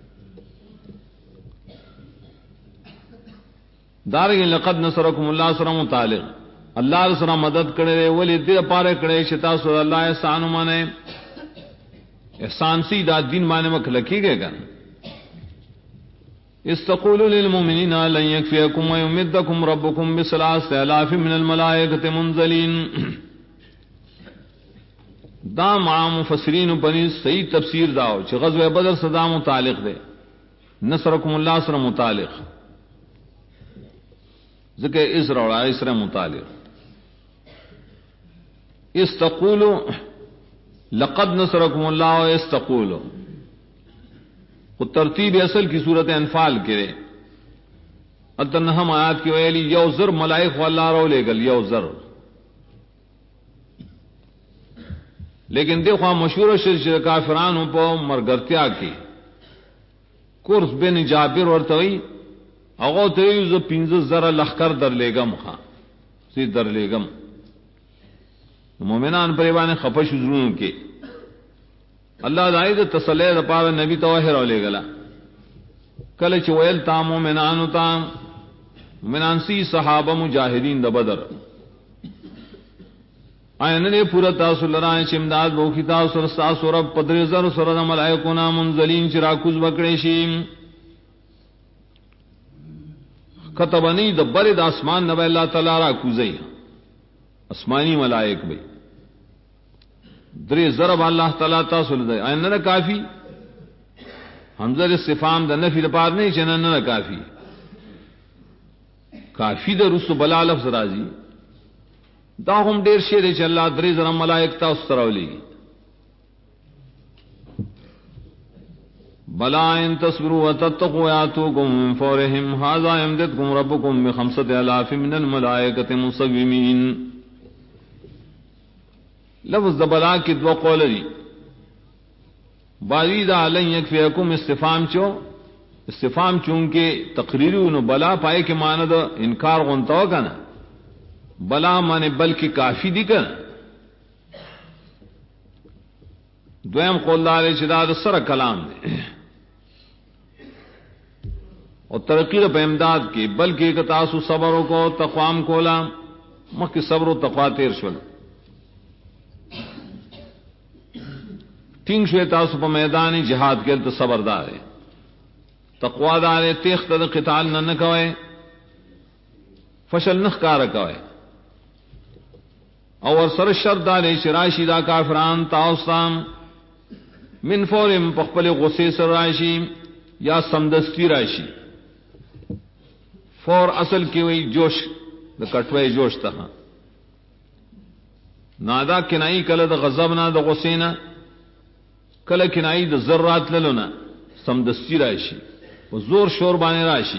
دارگی لقد نصرکم اللہ سر متعلق اللہ سر مدد کرے ولی دیر پارے کرے شتا سر اللہ احسان مانے احسان سی دا دین مانے مکلکی گئے گا استقولوا للمؤمنین لن یکفیکم ویمدکم ربکم بثلاث آلاف من الملائکۃ منزلین دا مع مفسرین پنی صحیح تفسیر داو چھ غزوہ بدر صدا متعلق دے نصرکم اللہ سر متعلق ذکر اسر اور اسر متعلق استقولوا لقد نصرکم اللہ و استقولوا وہ ترتیب اصل کی صورت انفال کرے اتنہم آیات کی ویلی یوزر ملائک واللہ رو لے گل یوزر لیکن دیکھو مشہور شرشر کافران پا مرگرتیا کی کورس بن جابر ورطوئی اگو تیوز 15,000 لخکر در لےگم خواہ سی در لےگم مومنان پریبان خفش ضرور کے اللہ دائی دا تسلی دا پارا نبی توحر علیہ گلا کل چویل تا مومنانو تا مومنان سی صحابہ مجاہدین دا بدر آئین نے پورا تاثر لرائن چمداد بوکی تاثر ستاثر رب پدر زر سرد ملائکونا منزلین چراکوز بکڑیشیم کتبنی دا برد آسمان نبی اللہ تعالی راکوزی اسمانی ملائک بھئی دری ضرب اللہ تعالیٰ تاصل دے آئین نہ کافی حمزہ استفہام دا نفی دا پار نہیں چنن نہ کافی کافی دا رسو بلا لفظ راضی دا ہم دیر شیر چ اللہ دری ضرب ملائک تا اس طرح لی بلا ان تصبروا وتتقوا یاتوکم من فورہم ھذا یمددکم ربکم ب5,000 من الملائکۃ مصومین لفظ دبلا کی دو قول دی باری دا لن یکفیکم استفام چونکہ تقریری انو بلا پائے کے معنی دا انکار غنتو کنا بلا مانے بلکہ کافی دی کنا دویم قول دارے چدا دا سر کلام دے اور ترقی پہ امداد کی بلکہ تاسو صبروں کو تقوام کولا مخی صبر و تقوا تیر شول تینگ شوی تاسو پا میدانی جہاد کے تو صبر دارے تقوا دارے تیخت دا قتال نہ کوئے فشل نخ کار کوئے اور سر شر دارے شراشی دا کافران تاؤستان من فورم پخپل غصے سر راشی یا سمدستی راشی فور اصل کی وئی جوش دا کٹوئے جوش تہا نادا کنائی کل دا غضبنا دا غصینا کل کنائی دا ذرات للونا سمدستی راشی و زور شور بانے راشی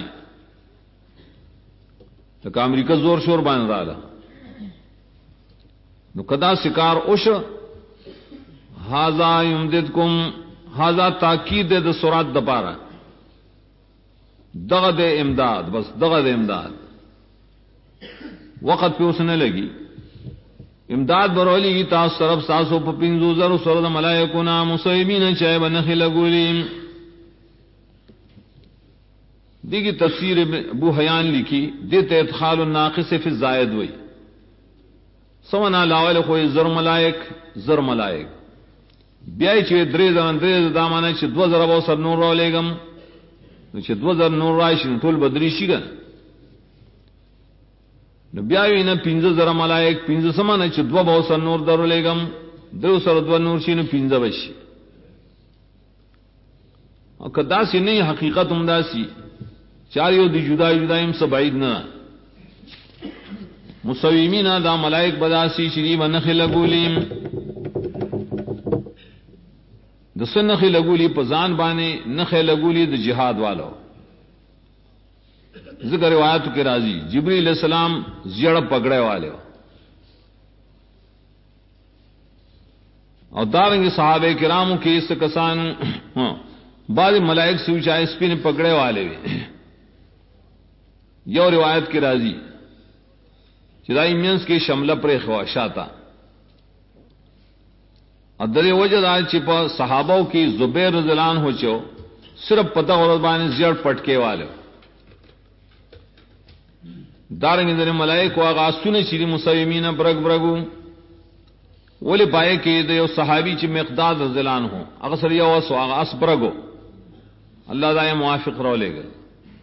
لکہ امریکہ زور شور بانے رالا نو کدا سکار اوش ہاذا یمددکم ہاذا تاکید دا سرات دا پارا دغد امداد، بس دغد امداد وقت پہ اس نے لگی امداد برولی کی تاس طرف ساسو پپنزو زر سرد ملائکونا مصیبین چاہے بنخی لگولیم. دیگی تفسیر ابو حیان لکھی دیتے ادخال الناقص فی الزائد وئی سمنا لاول کوئی زر ملائک بیائی چی دریز دامانا چی 2000 ابو سر نور رو لے گم چی 2000 نور رائش طول بدریشی گن بیاوی نا 15,000 ملائک 15 سمانا چی 2 ابو سر نور در لے گم درو سر 2 نور شی 15 بشی. اور کدا سی نہیں حقیقت امدا سی چاریو دی جدائی سب بعید نہ مسویمین دا ملائک بداسی شریف نخ لگولیم دسن نخ لگولی پزان بانے نخ لگولی د جہاد والو. ذکر روایت کے راضی جبریل علیہ السلام زیڑ پگڑے والے اور دارنگ صحابہ کراموں کے اس کسان بعض ملائک سے اونچا اسپن پگڑے والے یو روایت کی راضی چدائی مینس کے شملہ پر خواہشاتا ادر وجد آج چپا صحابوں کی زبیر رضی اللہ عنہ ہو چو صرف پتہ اور بان زیڑ پٹکے والے دارنگ در ملائک واغا سن چری مسلمین برگو ولی پائے کہ دیو صحابی چ مقداد رضی اللہ عنہ اکثر یو اس واغا اس برگو اللہ دائے موافق رو لے گئے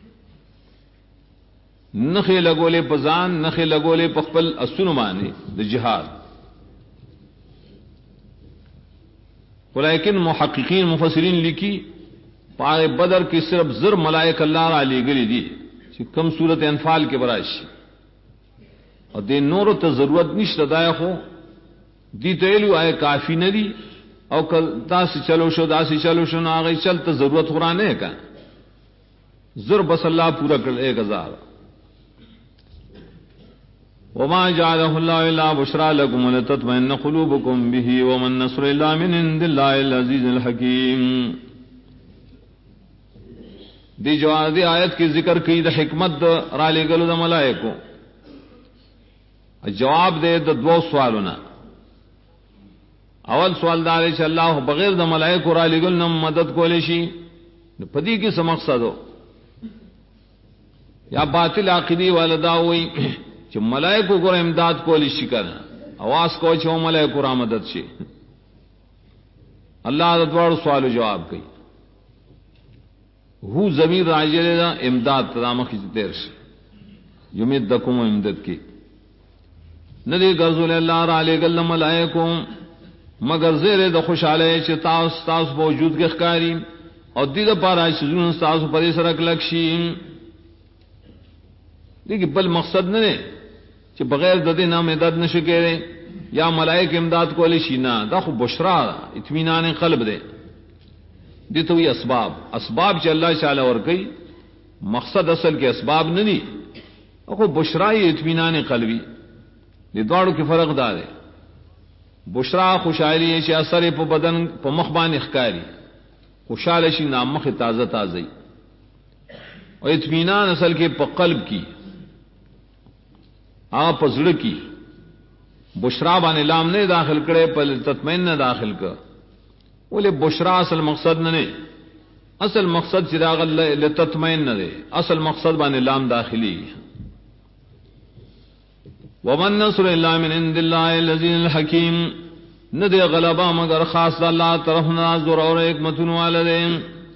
نخے لگولے پزان نخے لگولے پخپل اسن مانے د جہاد. لیکن محققین مفسرین لکھی پائے بدر کی صرف زر ملائک اللہ را علی گلی دی کم صورت انفال کے برائش اور دے نور تو ضرورت نہیں شدایا ہو دی تو آئے کافی نہ دی اور داسی چلو شو نہ آ گئی چل تو ضرورت ہو رہا نہیں کا زر بس اللہ پورا کر 1000. وما جعله الله الا بشرى لكم ولتطمئن قلوبكم به وما النصر الا من عند الله العزيز الحكيم. دی جواب دی آیت کی ذکر کی د حکمت را لے گلو د ملائکو جواب دے د 2 سوالنا. اول سوال دار ہے اللہ بغیر د ملائکو را لے گل نہ مدد کولے شی پدی کی سم مقصد ہو یا باطل عقیدی والدا ہوئی کہ ملائکو کو امداد کولی شی کرنا آواز کو چھو ملائکو را مدد شی. اللہ د دوڑ سوال جواب کی ہو ضمیر راجل امداد تدام کی تیر سے یمدکم امدد کی ندی غرض اللہ را علی گل ملائکو مگر زیر د خوشالے چ تاس موجود کے خکاری اور دید پارا چزون تاس پری سرک لکشی دیکھ بل مقصد نہ کہ بغیر ددی نام امداد نہ شکے یا ملائک امداد کو علی شینا دا خو بشرا اطمینان قلب دے دی تو یہ اسباب چ اللہ تعالی اور کئی مقصد اصل کے اسباب نہیں خو بشرا اطمینان قلبی یہ دوڑوں کی فرق دار ہے. بشرا خوشحالی ہے اثر پہ بدن پہ مخبان اخکاری خوشحال شی نام مخ تازہ اور اطمینان اصل کے پہ قلب کی آپ زڑ کی بشرا بان لام نے داخل کرے پل تطمئن نہ داخل کر بولے بشرا اصل مقصد نہ اصل مقصد چراغ لتطمئن نہ دے اصل مقصد بان لام داخلی. ومن نصر الا من عند الله العزيز الحكيم نہ دے غلبہ مگر خاص اللہ طرف نہ زور اور حکمت والدین.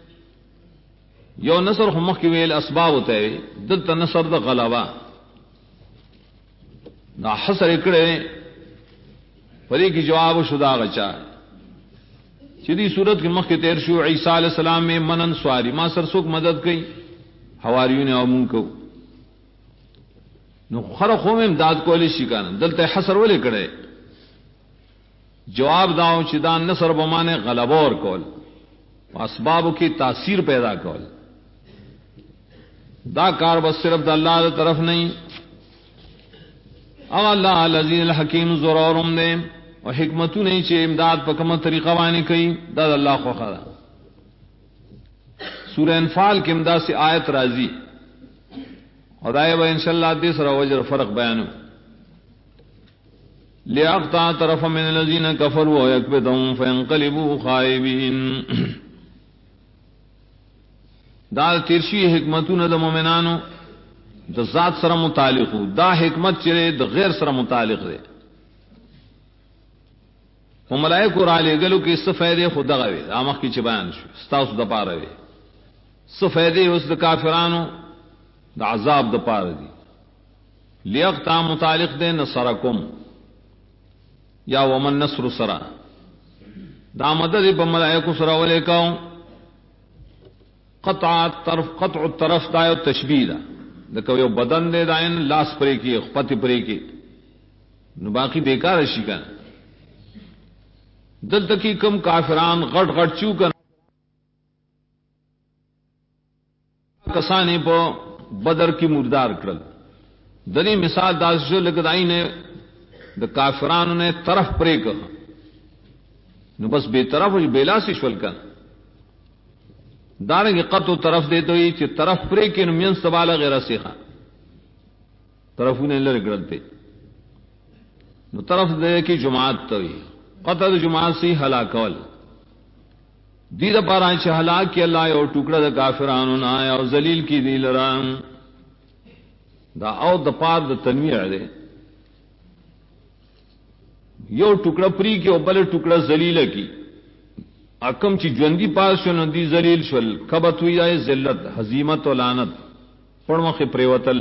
یو نصر خمخ کی ویل اسباب ہوتے دت نصر دا غلبہ دا حسر اکڑے پری کی جواب شدا غچا چیدی صورت کی مخ کے تیر شو عیسیٰ علیہ السلام میں منن سواری ما سر سوک مدد کی حواریوں نے امون کو نو خرخو میں امداد کو علی شکان دلتے حسر والے کڑے جواب داؤ چدان نصر بمانے غلبہ اور کول اسباب کی تاثیر پیدا کول دا کار بس صرف دا اللہ دا طرف نہیں او اللہ العزیز الحکیم زور اور دے اور حکمتو نہیں چھے امداد پا کم طریقہ وانی کئی دا اللہ خو خدا. سورہ انفال کے امداد سے آیت راضی اور آئے با انشاءاللہ تیسرا وجر فرق بیانو لِيَقْطَعَ طَرَفًا مِنَ الَّذِينَ كَفَرُوا وَيَكْبِتَهُمْ فَيَنْقَلِبُوا خَائِبِينَ دا تیرشی حکمتون دا مومنانو دا ذات سره متعلق دا حکمت چرے دا غیر سره متعلق دے و ملائکو را لے گلو کہ اس فیدے خود دغوے آمخ کی چی بیان شو ستاسو دا پاروے فیدے اس دا کافرانو دا عذاب دا پار دی لیقطع متعلق دے نصرکم یا ومن نصر سرا دا مدد پا ملائکو سرا ولیکاو قطع الطرف دا یو تشبیح دا دکو یو بدن دے دائن لاس پرے کی خپت پرے کی نو باقی بیکار شی کن دل تکی کم کافران غٹ غٹ چو کن کسانی پا بدر کی مردار کرل دنی مثال داس جو لگدائی نے دا کافرانو نے طرف پرے کہا نو بس بے طرف و بیلا سی شول کن دارنگی قطع طرف دیتو ہی چی طرف پرے کے نمین سبالا غیر سیخا طرفوں نے لر گرلتے نو طرف دے کی جماعت تو ہی قطع دا جماعت سی ہلاکول دید پاران چی ہلاک کی اللہ او ٹکڑا دا کافرانو نا آیا او ذلیل کی دی لران دا او دا پار دا تنویع دے یو ٹکڑا پری کی او بل ٹکڑا ذلیل کی اکم چی جوندی پاس شو ندی ذلیل شول کبت ہوئی آئے ذلت حزیمت و لعنت پڑمخ پریوتل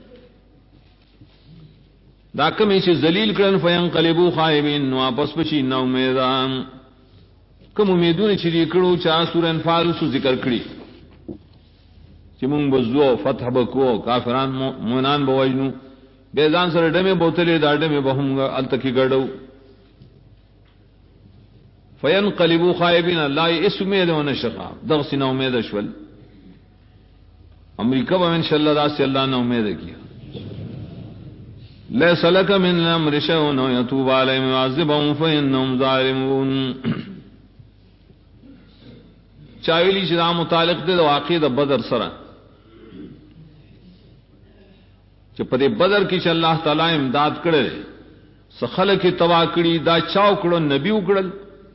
دا کم ایسی ذلیل کرن فینقلبو خائبین نو آپس بچی نا امیدان کم امیدون چی کرو چاہ سورہ انفال سو ذکر کری چی مونگ بزدو فتح بکو کافران مومنان بوجنو بیزان سر ڈمے بوتلے دا ڈمے بہمگا التکی گڑو فینقلبوا خائبین اللہ اس امید و نشقا دغسی نا امید شول امریکہ با انشاءاللہ دا سی اللہ نا امید کیا لیس لک من الامر شیء او یتوب علیہم ویعذبهم فانہم ظالمون چاویلی چدا متعلق دے واقع دا بدر سرا چ پدے بدر کی چ اللہ تعالی امداد کڑے سخل کی توا کڑی دا چاو کڑو نبی اکڑل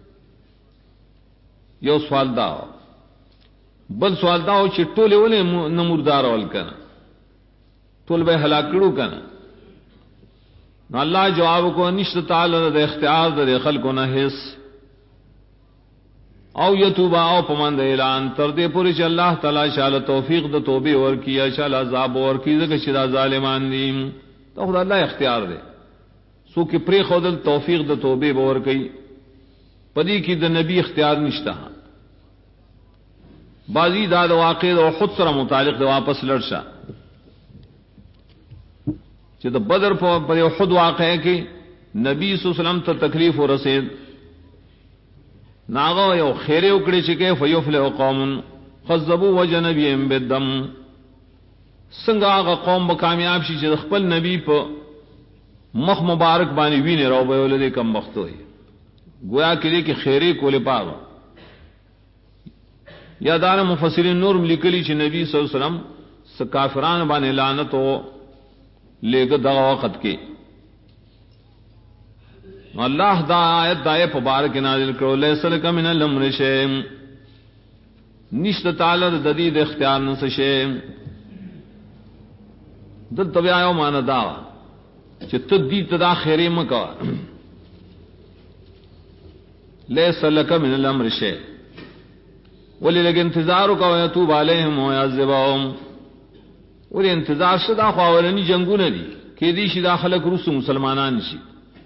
یو سوال دا بل سوال دا چ ٹولے ولے نمردار ول کنا ټول به هلاکړو کنه نو الله جواب کو نشت تعالی د اختیار د خلکو نه هیڅ او یتوبا او پمند اعلان تر دې پوری چې الله تعالی شاله توفیق د توبه ور کیا شاله عذاب ور کی زکه شدا ظالمان دي تو خدای الله اختیار دے سو کې پری خودل توفیق د توبه ور کی پدی کی د نبی اختیار نشتا بازی دا واقع او خود سره متعلق د واپس لړشا چې د بدر په احد واقعه کې نبی صلی الله علیه وسلم ته تکلیف ورسید ناغو یو خیر وکړي چې کې فیفلح قوم خذبوا وجنبهم بالدم څنګه هغه قوم به کامیاب شي چې خپل نبی په مخ مبارک باندې ویني راو به ولې کم وخت وي گویا کې خیره کوله پاغ یا دار مفسرین نور لیکلی چې نبی صلی الله علیه وسلم س کافرانو باندې لعنت او لګ دا وخت کې اللہ دا آیت دائے پبارک نازل کرو لیس لک من الامر شیء نشت تعالی ددید اختیار نس شیء دل تبع یو مان دا چې تدی تدا خیر مکا لیس لک من الامر شیء ولی لگ انتظار کا یتوب علیہم و یعذبهم ولی انتظار شدا خواولنی جنگونه دي کې دي شي داخله روس مسلمانان شي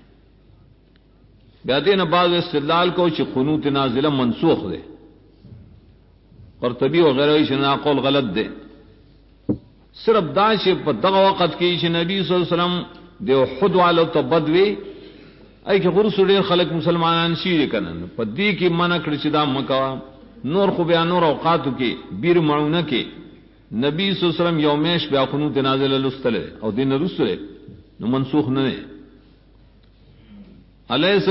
بیا دین بعض استدلال کو چې قنوت نازله منسوخ ده قرطبی وغیرہ چې نا قول غلط ده صرف دا چې په دغه وخت کې چې نبی صلی الله علیه وسلم د احد والو تبدوی ای کې غرس ډیر خلک مسلمانان شي کنه په دې کې منع کړی چې دا مکوا نور خو بیا نور اوقاتو کې بیر مړونه کې نبی صلی الله علیه وسلم یومیش بیا قنوت نازله لستله او دین رسله نو منسوخ نه نه الیس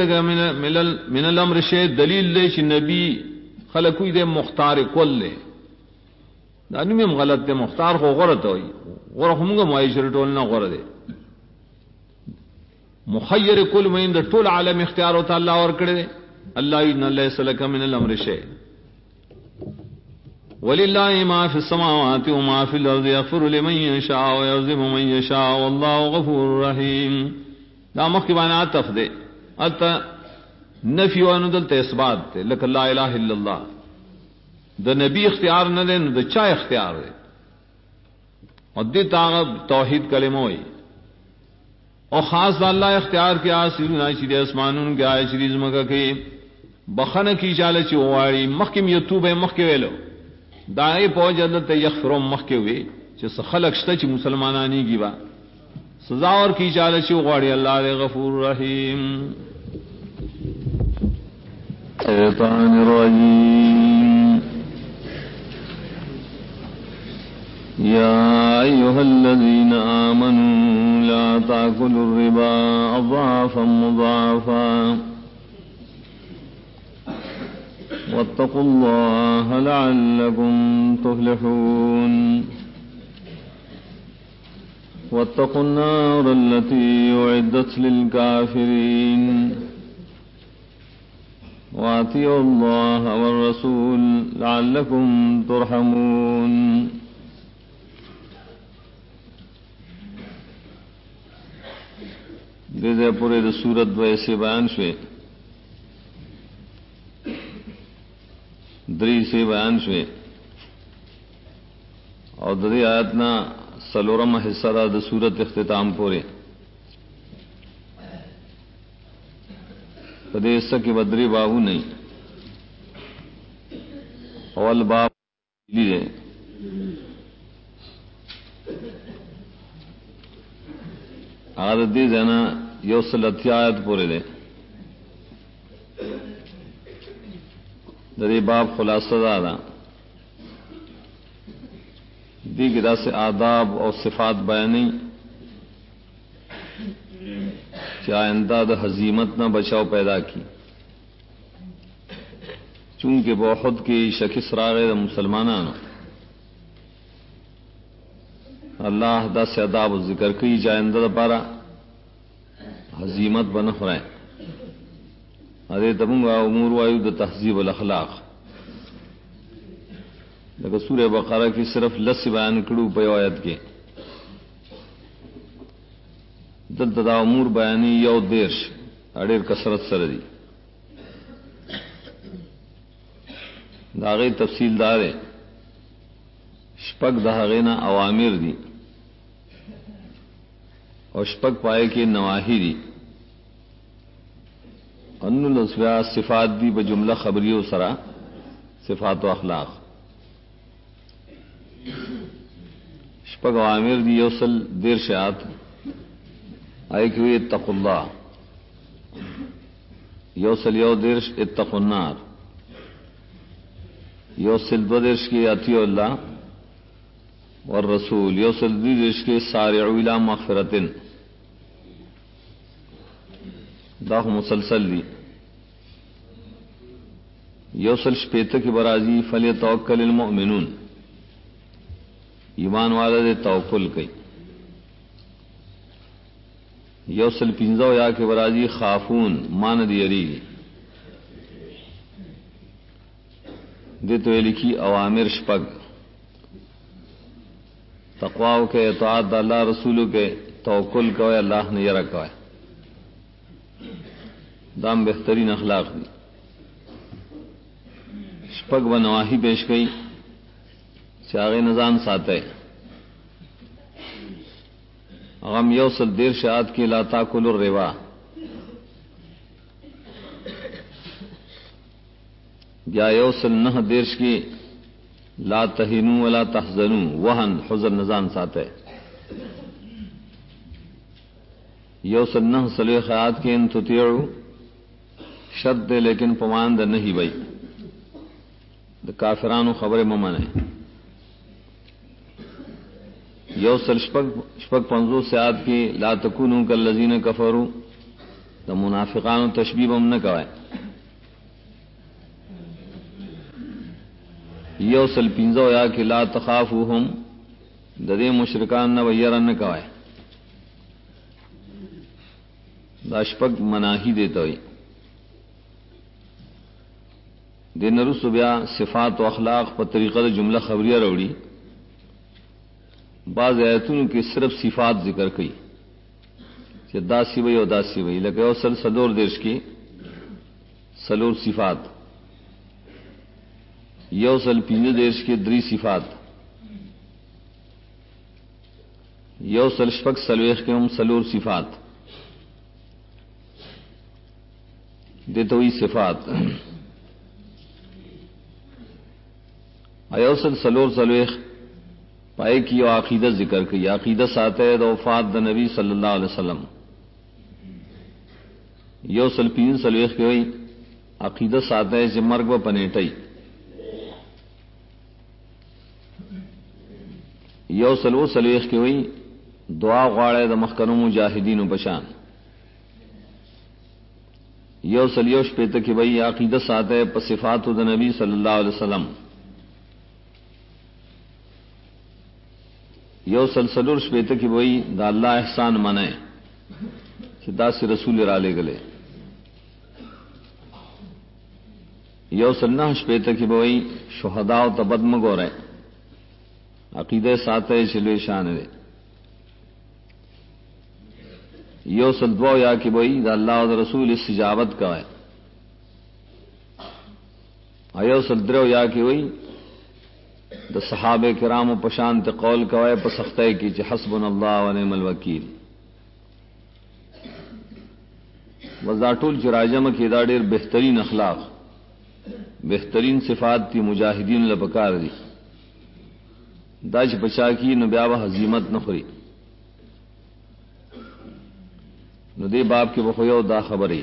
من الامر شیء دلیل دے چې نبی خلقوی دے مختار کل لے دانی میں غلط تے مختار کو غلط ہوئی غور ہمگا معاشر ٹولنا غور دے مخیر کل مین دا طول عالم اختیار ہوتا اللہ اور کرے اللہ ان لیس لک من الامر شیء وللہ ما فی السماوات وما فی الارض یغفر لمن یشاء ویعذب من یشاء واللہ غفور رحیم. دا مخبان عطف دے اتا نفی و اندلت اثبات دے لک لا الہ الا اللہ دا نبی اختیار نہ دے دا چا اختیار دے اور دی توحید کلمہ ہوئی اور خاص دا اللہ اختیار کیا سیدنا شری اسمانون کے آئے شری زمکہ کے بخن کی چالے چی واری مخکم یتوب مخکے ویلو دائے پوج اللہ تے یغفرون مخکے ہوئے چی سخلق شتا چی مسلمانانی کی با سزا اور کی چالے چی واری اللہ دے غفور رحیم. الشیطان الرجیم یا ایہا الذین آمنوا لا تأکلوا الربا اضعافا مضاعفا واتقوا اللہ لعلکم تفلحون واتقوا النار التي أعدت للكافرين وأطيعوا الله والرسول لعلكم ترحمون. دیدے پورے سورت ویسے بیان شوے دری سے بیان شوے اور دری آیتنا سلورم حصہ دا سورت اختتام پورے پدیسہ کی بدری بابو نہیں اول باب لیے عادت دی دینا یوسلتی آیت پورے دے دری باب خلاصہ دادا دی گدا سے آداب اور صفات بیانی کہ آئندہ دا حزیمت نہ بچاؤ پیدا کی چونکہ بہت کی شکست راغے دا مسلمانان اللہ دا سے آداب و ذکر کی جائندہ دا پارا حزیمت بنخ رہے ادے تبنگا امور وایو دا تہذیب الاخلاق لیکن سورہ بقرہ کی صرف لس بیان کرو پیوایت کے دل دا امور بیانی یو دیرش اڑیر کثرت سردی داغی تفصیل دارے شپک دہاغینا اوامر دی اور شپک پائے کے نواہی دی ان الاسبیاء صفات دی بجملہ خبری و سرا صفات و اخلاق شپک اوامر دی یوصل دیر شاعت آئے کہ وہ اتقوا اللہ یوصل یو درش اتقوا النار یوصل دو درش کی اطیعوا اللہ والرسول یوصل دی درش کے سارعوا الی مغفرۃ داخ مسلسل دی یوصل شپیتہ کی برازی فلیتوکل المؤمنون ایمان والا دے توکل کئی یوصل پنجو یا کے برازی خافون مان دیری دے تو لکھی اوامر شپگ تقواو کے اطاعت اللہ رسولو کے توکل کو اللہ نے یہ رکھا ہے دام بہترین اخلاق دی شپگ و نواہی پیش گئی چاغ نظام ساتے غم یوصل دیر شاعت کی لا تاکل الربا یا یوصل نہ دیرش کی لا تہینوا ولا تحزنوا وہن حزن نظام ساتے یوصل نہ صلی خیات کے ان تطیعوا شد دے لیکن پماند نہیں بھائی دا کافرانو خبر ممن ہے یوصل شپک پنزو سیاد کی لا تکونوا کالذین کفروا دا منافقانو تشبیب ہم نہ کوائے یوسل پینزو یا کہ لا تخافوہم ددے مشرکان نہ ویرن کوائے داشپک مناہی دیتا ہوئی دے نرس بیا صفات و اخلاق پر طریقہ جملہ خبریہ روڑی بعض آیتوں کی صرف صفات ذکر کی کہ داسی وئی اور داسی وئی لکہ اوسل سلور دیش کی سلور صفات یوسل پینز دیش کی دری صفات یوسل شپک سلویخ کے ہم سلور صفات دیتا ہوئی صفات ایوسل سلور سلویخ پائے کی و عقیدہ ذکر کی عقیدہ ساتے دا وفات دا نبی صلی اللہ علیہ وسلم یوسل پین سلویخ کی ہوئی عقیدہ ساتے سے مرگ و پنیٹئی یوسل و سلویخ کی ہوئی دعا غاڑے دا مخکنو مجاہدین و پشان یوسل یوش پیتا کی بھئی عقیدہ ساتے پا صفات دا نبی صلی اللہ علیہ وسلم یو سلسلور شپیتا کی بوئی دا اللہ احسان منائے کہ دا سے رسول رالے گلے یو سلنہ شپیتا کی بوئی شہداء تبدم گو رہے عقیدہ ساتے چلوے شان دے یو سلدو یا کی بوئی دا اللہ دا رسول استجابت کا ہے ایو سلدرو یا کی بوئی دا صحابہ کرام و پشانت قول کوئے پا سختے کی چی حسبنا اللہ و نعم الوکیل وزاٹول چراجم کی دا دیر بہترین اخلاق بہترین صفات تی مجاہدین لپکار دی دا چی پچا کی نبیاوہ حزیمت نخری نو دے باب کے بخویو دا خبری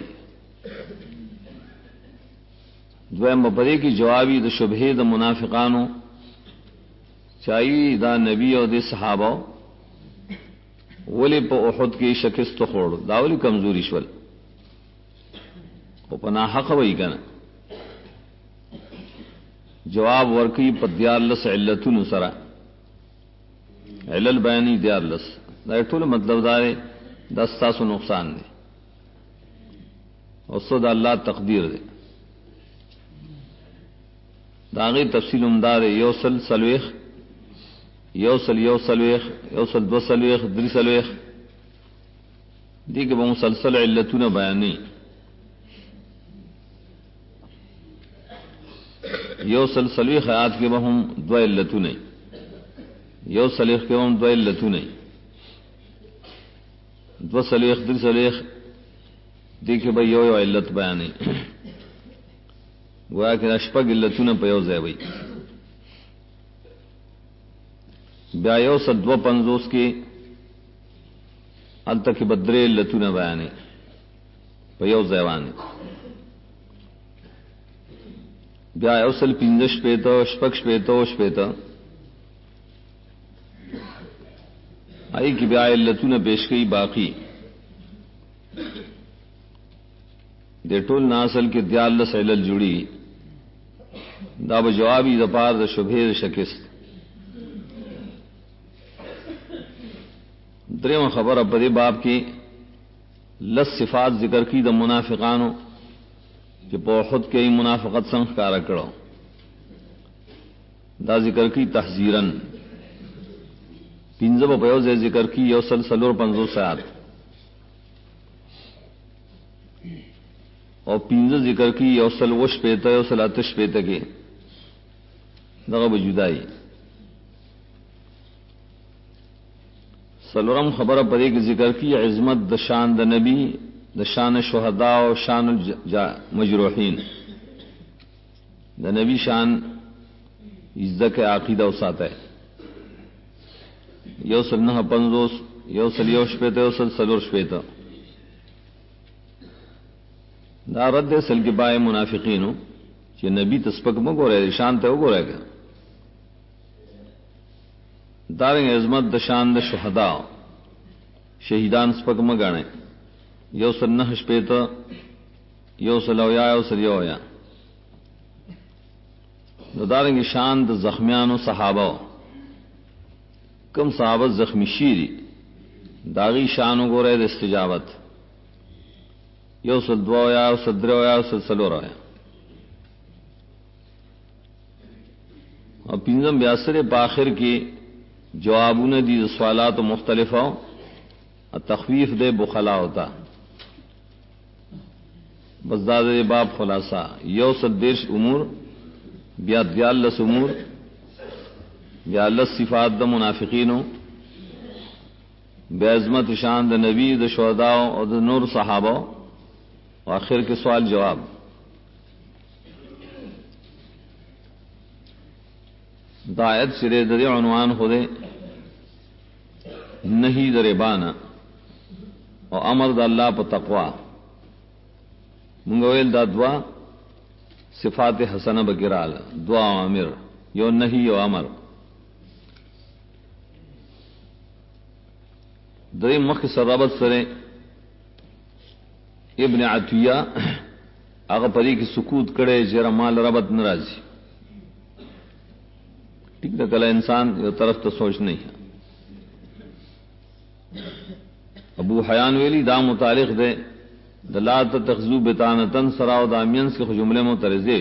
دویم بپدے کی جوابی دا شبہ دا منافقانو چاہیے دا نبی اور دے صحابہ ولی پا احد کی شکست خوڑ داولی کمزوری شول او پنا حق وئی کنا جواب ورکی پا دیارلس علتون سرا علل بیانی دیارلس دا طول مطلب دارے دستاس و نقصان دے اور دا اللہ تقدیر دے داغی تفصیل امدار یوسل سلویخ یوسل یوسل دو سلویخ دری سلویخ دی کہ بمسلسل علتون بیانی یوسل سلویخ آیات کے بہم دو علتون یو سلیخ کے بہم دو علتون دو سلیخ دری سلیخ دی کہ بھئی یو علت بیانی گویا کہ اشپگ علتون پیوز ہے بھئی بیا یو سل دو پنزوس کی التک بدرے لتون بیانے پیو زیوانے بیا یو سل پنزش پیتا شپکش پیتا آئی کی بیا لتون پیش کی باقی دے ٹول ناسل کے دیالس علل جڑی دا بجوابی دا پار دا شبہ شکست دریم خبر اب دے باب کی لس صفات ذکر کی دا منافقانو کہ پا خود کے منافقت سنخ کارا کرو دا ذکر کی تحذیرن پینزب پیوز ذکر کی یوسل سلور پنزو سیاد اور پینز ذکر کی یوسل وش پیتا یوسل آتش پیتا کے دغب جدائی سلورم خبر پدے کی ذکر کی عظمت دشان د نبی دشان شہداء و شان مجروحین د نبی شان عزت عقیدہ وساتا ہے یوسل نہ پنزوس یوسل یوش پیتا یوسل سلورش پیتا دا رد سل کے بائے منافقینو کہ نبی تسپک مگو رہے شان تے اگو رہے گا دارنگ عظمت دشان د شہداء شہیدان سپک مگانے یوسل نحش پیتا یوسل اویا یوسل یویا ندارنگی شان د زخمیان و صحابہ کم صحابہ زخمی شیری داغی شان و گورے د استجابت یو سل دو یا صدر یا سلسلو رہا اور پنجم بیاسر باخر کی جوابوں نے دی سوالات مختلف ہو اور تخفیف دے بخلا ہوتا بزداد باب خلاصہ یو صدیش امور بیا دیالس امور بیا لس صفات د منافقینو بیا عظمت شان د نبی د شہداء اور د نور صحابہ اور آخر کے سوال جواب. دا آیت سرے در عنوان خودے نہیں در بانا اور امر دا اللہ پا تقوی منگویل دا دعا صفات حسنہ بگرال دعا و امر یو نہیں یو امر در مخ سرابت سرے ابن عطیہ آغا پری کی سکوت کڑے جرا مال ربط نرازی ٹھیک نہ کلا انسان یہ طرف تو سوچ نہیں ہے. ابو حیان ویلی دا متعلق دے دلات تخذو بتانتن سراو دامینس کے جملے مترزے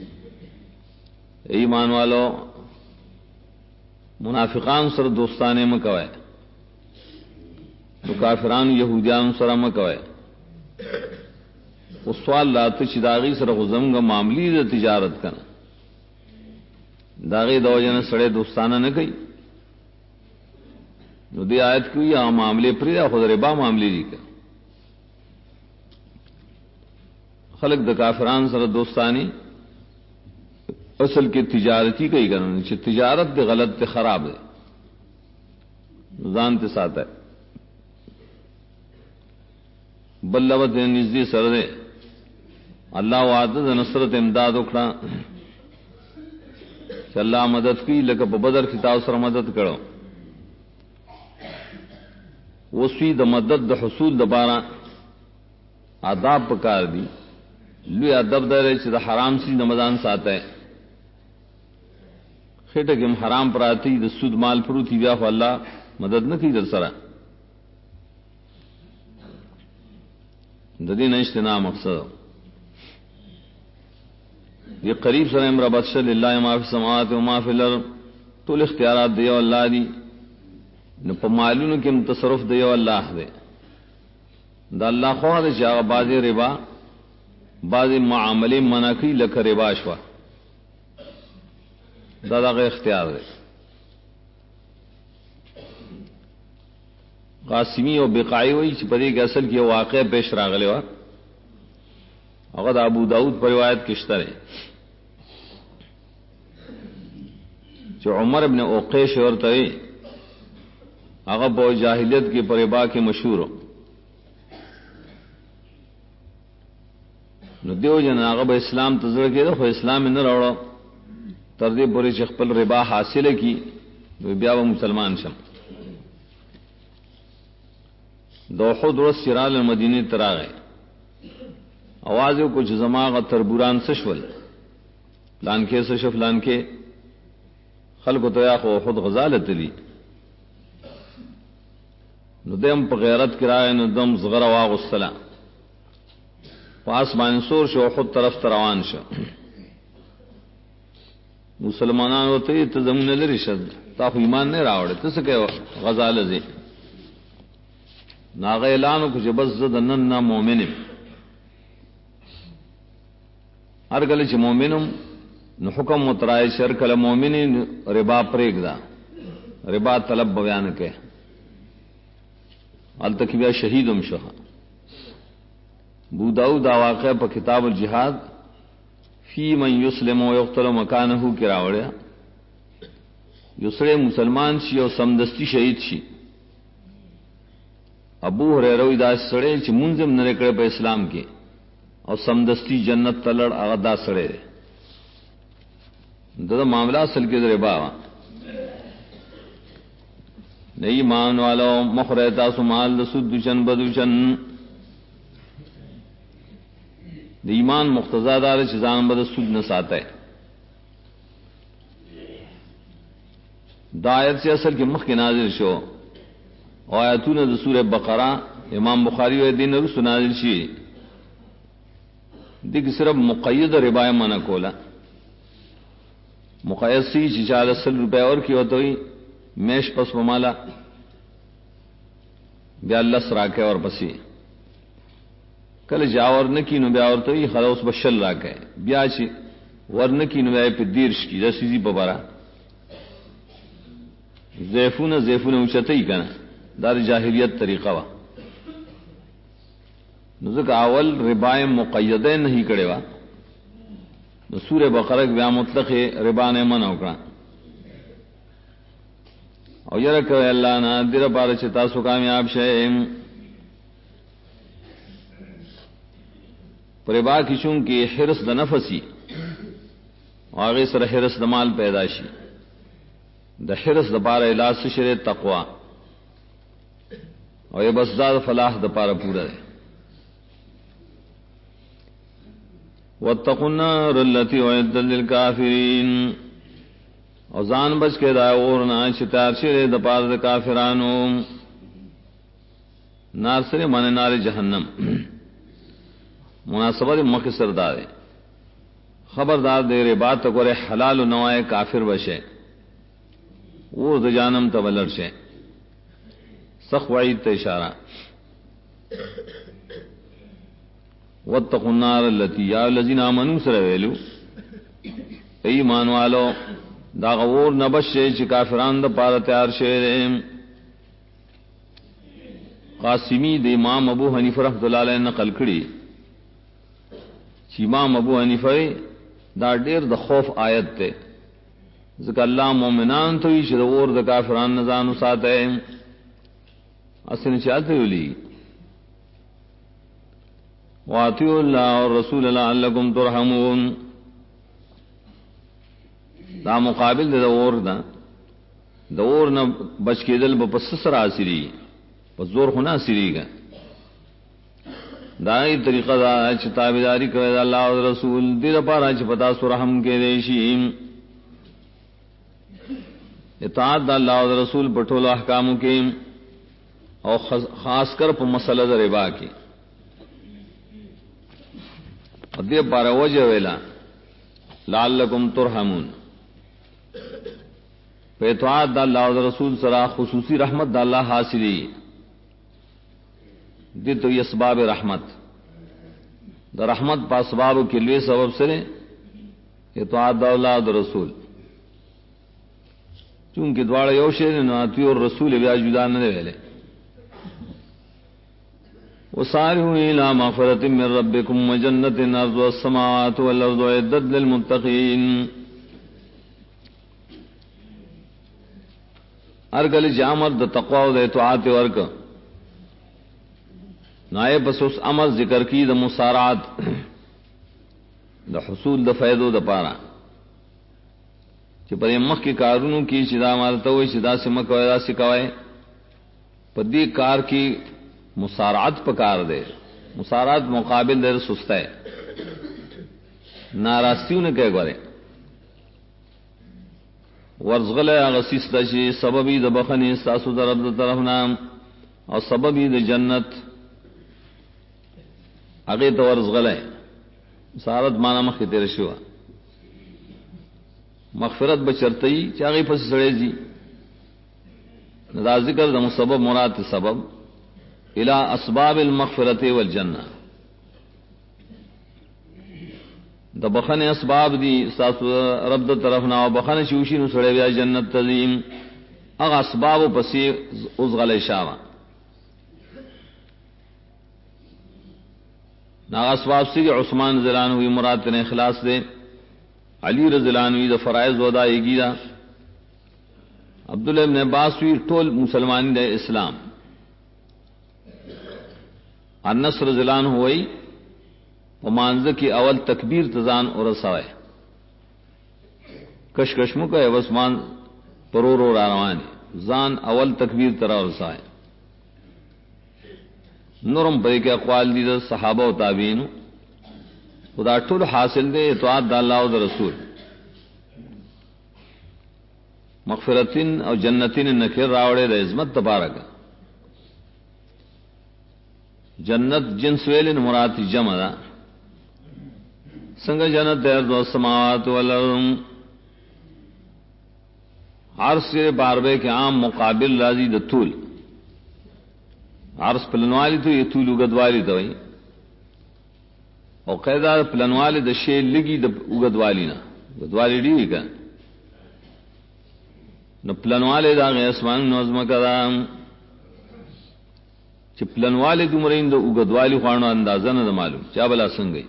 ایمان والو منافقان سر دوستانے مکوائے تو کافران یہودیان سر مکوائے اس سوال لات چداغی سر غزم کا معاملی دے تجارت کرنا داغی دو جن سڑے دوستانہ نہ کئی نو دی آیت کوئی یا معاملے پریدا خود ربا معاملے دی کا خلق د کافران سر دوستانی اصل کی تجارتی کئی کرنا چھ تجارت دے غلط تے خراب ہے نظام تے ساتھ ہے بلوت نزدی سر دے اللہ وعدد نصرت امداد اکھڑا کہ اللہ مدد کی لکہ بدر کتاب سر مدد کرو وسوی د مدد د حصول د بارا آداب پکار دی لوی ادب دے چې د حرام سی نمدان ساته خټه کې حرام پراتی د سود مال پروتی بیا خو الله مدد نه کوي در سره د دې نه اجتناب مقصد یہ قریب سره امر بادشاہ لله ما فی السماوات و ما فی الارض ټول اختیارات دی الله دی نو په مالونو کې تصرف دی الله دی دا الله خو دا چې بعض ربا بعض معاملې مناکی لکه ربا شوا دا دغه اختیار دی. قاسمی او بقائی وی چې په دې کې اصل کې واقع پیش راغلی و هغه د ابو داود پر روایت کې شته چې عمر ابن اوقیش ورته هغه په جاہلیت کې پر ربا کې مشهور نو دیو جن هغه به اسلام ته ځړ کېده خو اسلام نه راوړو تر دې پورې چې خپل ربا حاصله کی بیا به مسلمان شم. دو خود ورس چرال المدینه تراغه आवाज کو چې زماغه تربوران سشول پلان کې سشف پلان کې خلق ته یا خو خود غزالت دي نو دیم په غیرت کرای نو دم زغره واغسلا پاس باندې سور شو خود طرف روان شو مسلمانانو ته ته زمونه لري شد تا خو ایمان نه راوړ ته څه کوي غزاله زی ناغه اعلان کو چې بس زد نن نا مؤمنم هر کله چې مؤمنم نو حکم مترای شر کله مؤمنین ربا پرېګدا ربا طلب بیان کې التکی بیا شهیدم شو. ابو داؤد دا واقع په کتاب الجihad فی من یسلم و یقتل مکانه کې راوړیا یسره مسلمان شي او سمدستی شهید شي. ابو هريره دا سړی چې منځم نه کړ په اسلام کې او سمدستی جنت تلړ هغه دا سړی دا معاملہ اصل کې ربا نه ایمان والو مخرتا سمال سودچن بدوچن د ایمان مقتضا دار چې ځان بد سود نه ساته دایت سے اصل کے مخ کے نازل شو آیاتون د سورہ بقرہ امام بخاری و دین رسو نازل شی دیکھ صرف مقید ربا منع کولا مقید سی چچال 100 اور کی ہوتا ہوئی میش پس پمالا بیا اللہ سراکے اور پسی کل جاور نکی نو بیا اور تو یہ خلاص بشل راکے بیا چی ور نکی نو بیا پہ دیرش کی رسیزی پبارا زیفون اوچتئی کنا دار جاہلیت طریقہ وا نزک اول ربا مقیدہ نہیں کڑے وا سورہ بقرہ بیا مطلق ربا نے منع کړه او یره کوي الله نه دیر پاره چې تاسو کامیاب شئ پربا کی چون کې حرص د نفسي او هغه سره حرص د مال پیدا شي د حرص د پاره علاج شری تقوا او یہ بس ذات فلاح د پاره پورا ہے واتقوا النار التي اعدت للكافرين او ځان بچ کے دا اور نہ چتار شری د پاره د کافرانو نار سره معنی نار جہنم مناسبت مکہ سردار خبردار دے رے بات کرے حلال و نوائے کافر بشے وہ د جانم تبلر شے سخ وعید تے اشارہ واتقوا النار التي یا الذین آمنوا سر ویلو ایمان والو دا غور نبشے چ کافران د پار تیار شے قاسمی د امام ابو حنیفہ رحمۃ اللہ علیہ نقل کړي چې امام ابو حنیفہ دا ډیر د خوف آیت ته ځکه الله مؤمنان ته چې د اور د کافرانو نه ځان وساته اسنه چاته ویلي واطیعوا الله والرسول لعلکم ترحمون دا مقابل د اور نه بچ کېدل په پس سره اسری په زور خو نه اسریږي دای طریقہ دا چې تابعداري کوي د الله او رسول دې لپاره چې پتا سره هم کې دی شي اطاعت د الله او رسول په ټولو احکامو کې او خاص کر په مسله د ربا کې دې لپاره وجه ویلا لعلکم ترحمون په اطاعت د الله او رسول سره خصوصی رحمت د الله حاصلې دی تو یہ اسباب رحمت دا رحمت پا اسباب کے لیے سبب سرے اطاعت دا اللہ دا رسول چونکہ دوارا یوشے ناتی اور رسول بیا جدا نہ ویلے وسارعوا الى مغفرة من ربكم وجنة عرضها السماوات والارض اعدت للمتقین ارگل جامر دا تقوی و دا اطاعت ورک نائے بس اس امر ذکر کی دا مسارعات دا حصول دا فیدو دا پارا چی پر مخ کی کارونوں کی چدا مالتا ہوئی چدا سے مکوئے دا سکوئے پر دی کار کی مسارعات پکار دے مسارعات مقابل دے سستا ہے ناراسیوں نے کہہ گورے ورزغل اغسیس دا چی سببی دا بخنی ساسو دا رب دا طرفنا اور سببی دا جنت اگے تو ورز غلے سارت مانا مخ تیرے شوا مغفرت بچرتئی چاغی پس سڑے جی دا ذکر دا مسبب مراد سبب الى اسباب المغفرت والجنہ دا بخن اسباب دی ساس رب دا طرفنا و بخن شوشی نو سڑے بیا جنت تزیم اغا اسباب پسی از غلے شاوا ناغ اسباب سے عثمان رضی ہوئی مراد نے اخلاص دے علی رضی اللہ عنہ دا فرائض ودا ایگی دا عبداللہ ابن عباس وی ټول مسلمان دے اسلام انس رضی اللہ عنہ ہوئی ومانزہ کی اول تکبیر تزان اور رسوائے کشکشمو کا عثمان پرور اور آروان زان اول تکبیر ترا اور رسوائے نورم پرے کے اقوال دی صحابہ و تابعین خدا ټول حاصل دے اطاعت د الله او د رسول مغفرتن او جنتین نکر راوڑے دا عظمت تبارک جنت جنس ویلن مراد جمع دا سنگ جنت دیر دو السماوات والارض عرص کے باربے کے عام مقابل راضی دا طول عرص پلنوالی تو یہ طول اگدوالی تو وہی اور قیدہ پلنوالی دا شے لگی دا اگدوالی نا اگدوالی ڈی کا نو پلنوالی دا غی اسمان نوزمہ کا دا چھ پلنوالی دو مرین دا اگدوالی خوانو اندازہ نا دا معلوم چا بلا سنگئی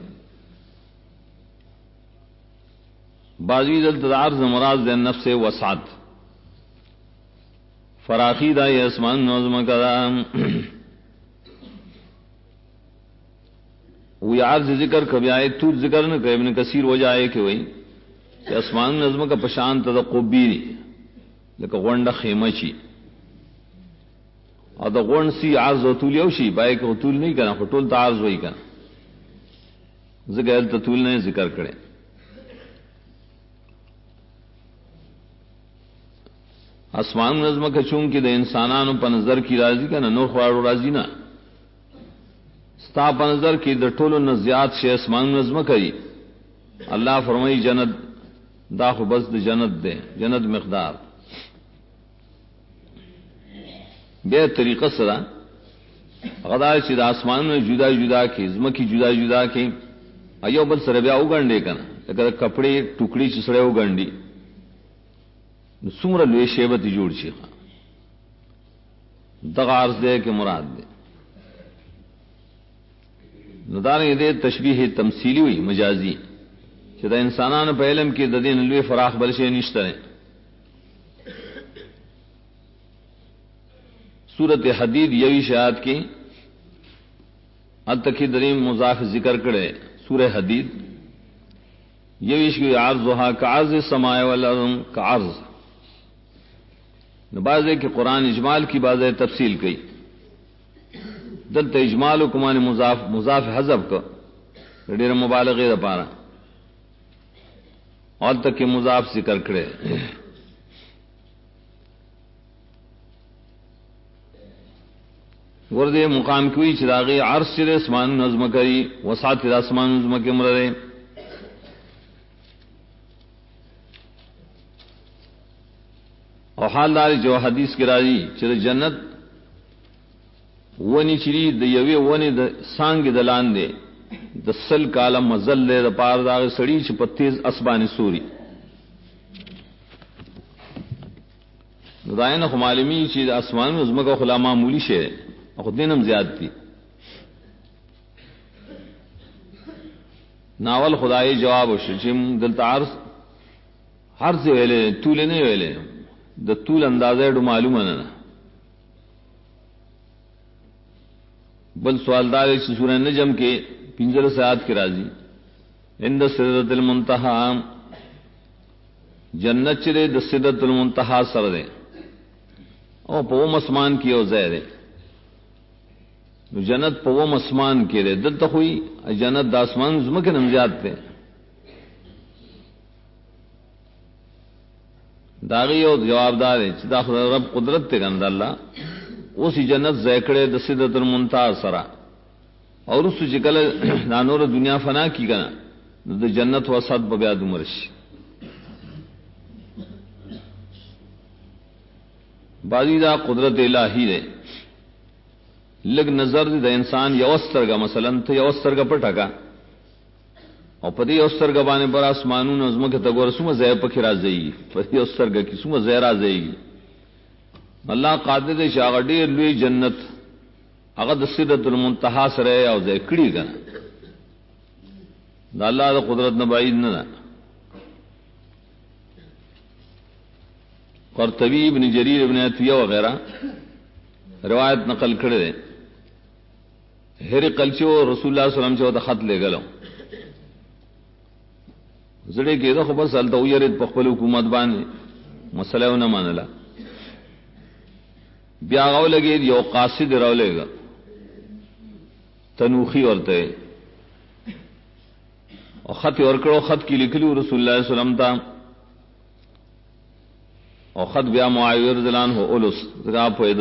بازوی دلتا دا عرض مراد دا نفس وسعت فراخی دا یہ اسمان نوزمہ کا دا وی عرض ذکر کبھی آئے تو ذکر نہ کہ ابن کثیر ہو جائے کہ وہی کہ اسمان نظم کا پشان تا قبی نہیں لیکن غنڈ خیمہ چی اور دا غنڈ سی عرض و طول یوشی بائے کہ طول نہیں کرنا خطول تا عرض وہی کرنا ذکر تا طول نہیں ذکر کرے اسمان نظم کا چونکہ دا انسانانو پا نظر کی راضی کا نا نور خوارو راضی نا ستا پا نظر کی دا ٹولو نزیات شے اسمان نظم کری اللہ فرمائی جنت دا خو بس دا جنت دے جنت مقدار بے طریقہ سرا غدار چی دا اسمان میں جدا جدا کی زمکی جدا جدا کی ایو بل سر بیا اگنڈے کنا لیکن کپڑے ٹکڑی چسڑے اگنڈی سمر لوی شیبتی جوڑ چی خواہ دغ عرض دے کہ مراد دے نداریں دے تشبیح تمثیلی ہوئی مجازی چدا انسانان پہ علم کی ددین لوی فراخ برشے نشتریں سورت حدید یوی شاعت کی التکی دریم مضاف ذکر کرے سورہ حدید یویش کی عرضها کعرض السماء والارض کعرض بعضے کہ قرآن اجمال کی بعضے تفصیل کی دلت اجمال و کمان مضاف حذف کا ڈیر مبالغے دا پارا اور تک کہ مضاف ذکر کرے ورد مقام کوئی چراغی عرص چرے اسمان نظم کری وسعت اسمان نظم کے مرے اور حالدار جو حدیث کی راضی چر جنت ونی چری دیوی ونی سانگ دلان دے دسل کالا مزل دے دا پار داغ سڑی چ پتیز اسبانی سوری دائن خمالمی چی اسمان نظم کا خلا معمولی شے خود دینم زیاد تھی ناول خدائی جواب شم دلتا عرض ہر سے ویلے طول نہیں ویلے دا طول اندازہ ڈو معلوم ہے نا بل سوال دار سورہ نجم کے پنجر سیاد کے راضی عند سدرۃ المنتہا جنت چرے د سدرۃ المنتہا سر دے او پوم اسمان کی او زہر جنت پوم اسمان کے رے دل تک ہوئی جنت دا اسمان زمک نمزیات تے داغی اور جوابدار ہے دا رب قدرت تے گند اللہ اسی جنت زیکڑے د سدرۃ المنتہا سرا اور اس چکل نانور دنیا فنا کی کنا دا جنت وسط ببیاد مرش بازی دا قدرت الہی دے لگ نظر دا انسان یوستر گا مثلا تو یوستر گا پٹا کا اور پتی یوستر گا بانے پر آسمانون نظم کے تگور سوما زیر پکی راز دے گی پتی یوستر گا کی سوما زیر راز دے گی اللہ قادر دے شاگا دیر لوی جنت اگر سدرۃ المنتہا سرے او زیر کڑی گا دا اللہ دا قدرت نبعید نہ قرطبی ابن جریر ابن عطیہ وغیرہ روایت نقل کھڑے دے ہر قلچو رسول اللہ صلی اللہ علیہ وسلم چو تا خط لے گلو زڑے کے دا خبر سالتا ہوئی پخپل حکومت بانے مسئلہ نہ مانلا بیا غو لگے یو قاصد رو لے گا تنوخی ورتے اور خط ورکڑو خط کی لکھلو رسول اللہ صلی اللہ علیہ وسلم تا اور خط بیا معاویہ رضی اللہ عنہ اولس ذکا پوید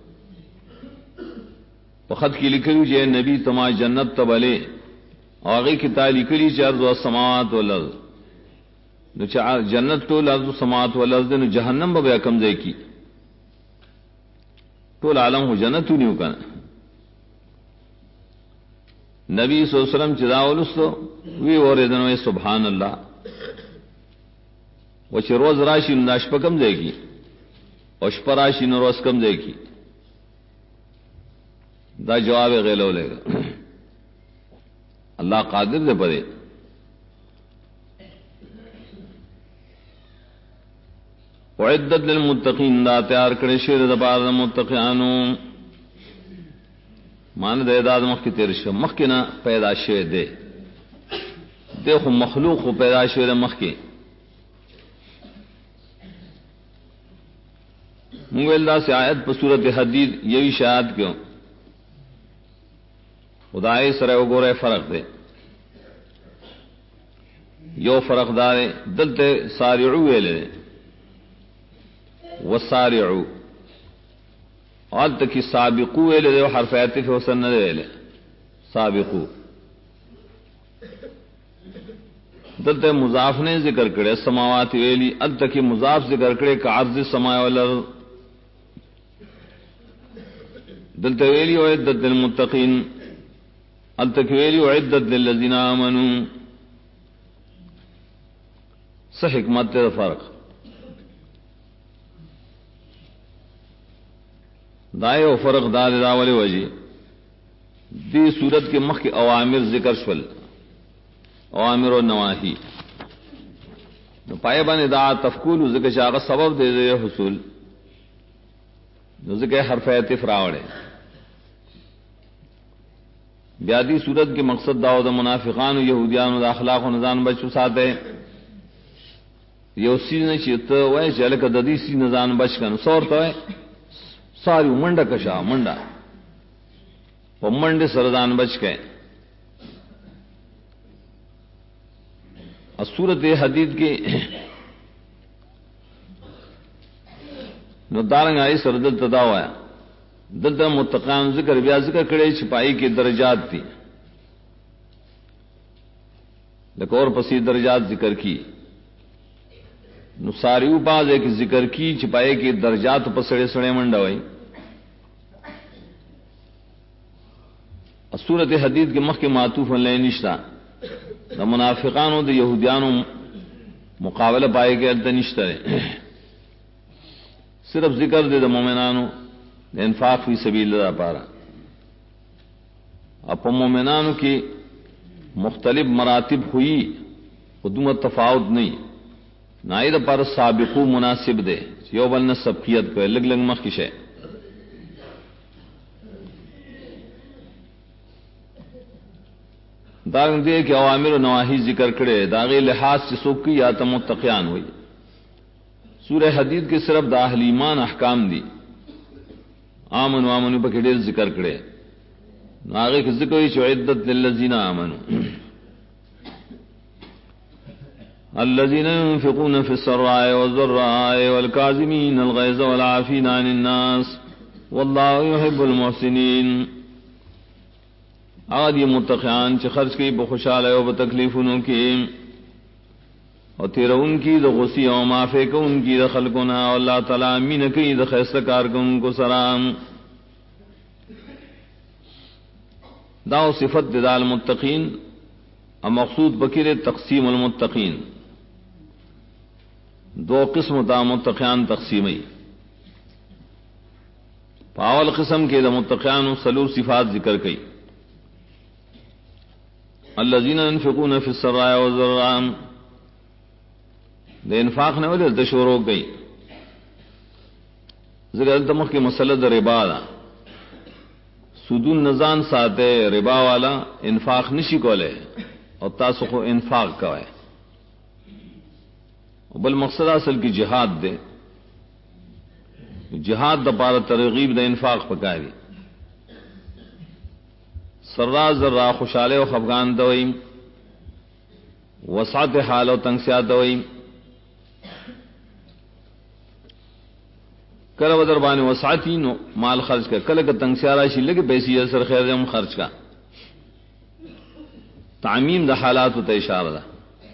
خط کی لکھلی جے نبی تما جنت تبلے آگے کی تا لکھلی چ ارض والسماوات والارض نو چ جنت تو ارض والسماوات والارض نو جہنم بیا کم دے کی تو عالم ہو جنت نہیں کنا نبی صلی اللہ علیہ وسلم چدا اولس وی اور دنو سبحان اللہ وچ روز راشی ناش پکم دے گی اوش پراشی نو روز کم دے گی دا جواب غیلو لے گا اللہ قادر دے پڑے وعدت للمتقین دا تیار کرے شیر دا بار دا متقیانو مان دے داد مخ کی تیر شو مخ کی نا پیدا شوے دے دیکھو مخلوق کو پیدا شوے مخ کی منگویل دا سے آیت پر صورت حدید یہی شاید کیوں خدای سره وګوره فرق دی یو فرق دار دلته سارعو ویلې وسارعو آلته کی سابقو ویلې حرف عطف وسن نه ویلې سابقو دلته مضاف نے ذکر کړي سماوات ویلی الته کی مضاف ذکر کړي کا عرض السماء والارض دلته ویلی او عدت للمتقین التکویلی وعدت للذین آمنوا سہ حکمت تے فرق دائے و فرق دار داولی وجی دی صورت کے مخ کے اوامر ذکر شول اوامر و نواہی پائے بان دا تفکول ذکر شاغ سبب دے دے حصول ذکر حرف عطف راوڑے بیادی صورت کے مقصد داو دا منافقان و یہودیان و دا اخلاق و نظام بچو ساتے یو سی نے چیتا وے چلے کہ ددی سی نظام بچ کن سور تو ہے ساری منڈا کشا منڈا وہ منڈے سردان بچ کے صورت حدید کی نو دارنگ آئی سردل تداو آیا دلتا متقان ذکر بیا ذکر کڑے چھپائی کی درجات تھی لیکن اور پسی درجات ذکر کی نساریو باز ایک ذکر کی چھپائی کی درجات پسڑے سڑے منڈا ہوئی صورت حدید کے مخ کے معطوف علیہ نشتہ دا منافقانو دا یہودیانو مقابلہ پائے کے التا نشتہ ہے صرف ذکر دے دا مومنانو انفاق فی سبیل اللہ پارا اب مومنانو کی مختلف مراتب ہوئی خدمت تفاوت نہیں نائد پر سابقو مناسب دے یو بلن سبقیت کو لگ لگ مخش ہے دارنگ دے کہ اوامر و نواہی ذکر کرے داغی لحاظ سے سوکی یا تمتقیان ہوئی سورہ حدید کے صرف دا اہل ایمان احکام دی آمن وامن پہ ڈیر ذکر کرے آگے کے ذکر ہوئی عدت للذین آمنوا الذین ينفقون فی السراء والضراء والکاظمین الغیظ والعافین عن الناس واللہ یحب المحسنین آج یہ متقیان چھ خرچ کی بخوشال و بتکلیفنوں کی اور تیرہ ان کی دا غصی و معافی کو ان کی دا خلقنا اور اللہ تعالیٰ امین کی دا خیستہ کار کو ان کو سلام داو صفت دا المتقین مقصود بکیر تقسیم المتقین دو قسم دا متقیان تقسیمی پاول قسم کے دا متقیان سلور صفات ذکر کی الذین ينفقون فی السراء والضراء دے انفاق نے وجہ دشور ہو گئی ذکر تمخ کی مسئلہ دا ربا دا سودون نزان ساتے ربا والا انفاق نشی کو لے اور تاسو کو انفاق کا ہے بل مقصد اصل کی جہاد دے جہاد دا پارا ترغیب دا انفاق پکاری سرا ذرا خوشالے و خفغان دوئی وسعت حال و تنگسیات دوئی کله بدر باندې وسعتی نو مال خرج کا، کله ک تنگ سیارا شي لګي پیسې سر خیر هم خرج کا. تعمیم د حالات ته اشاره ده.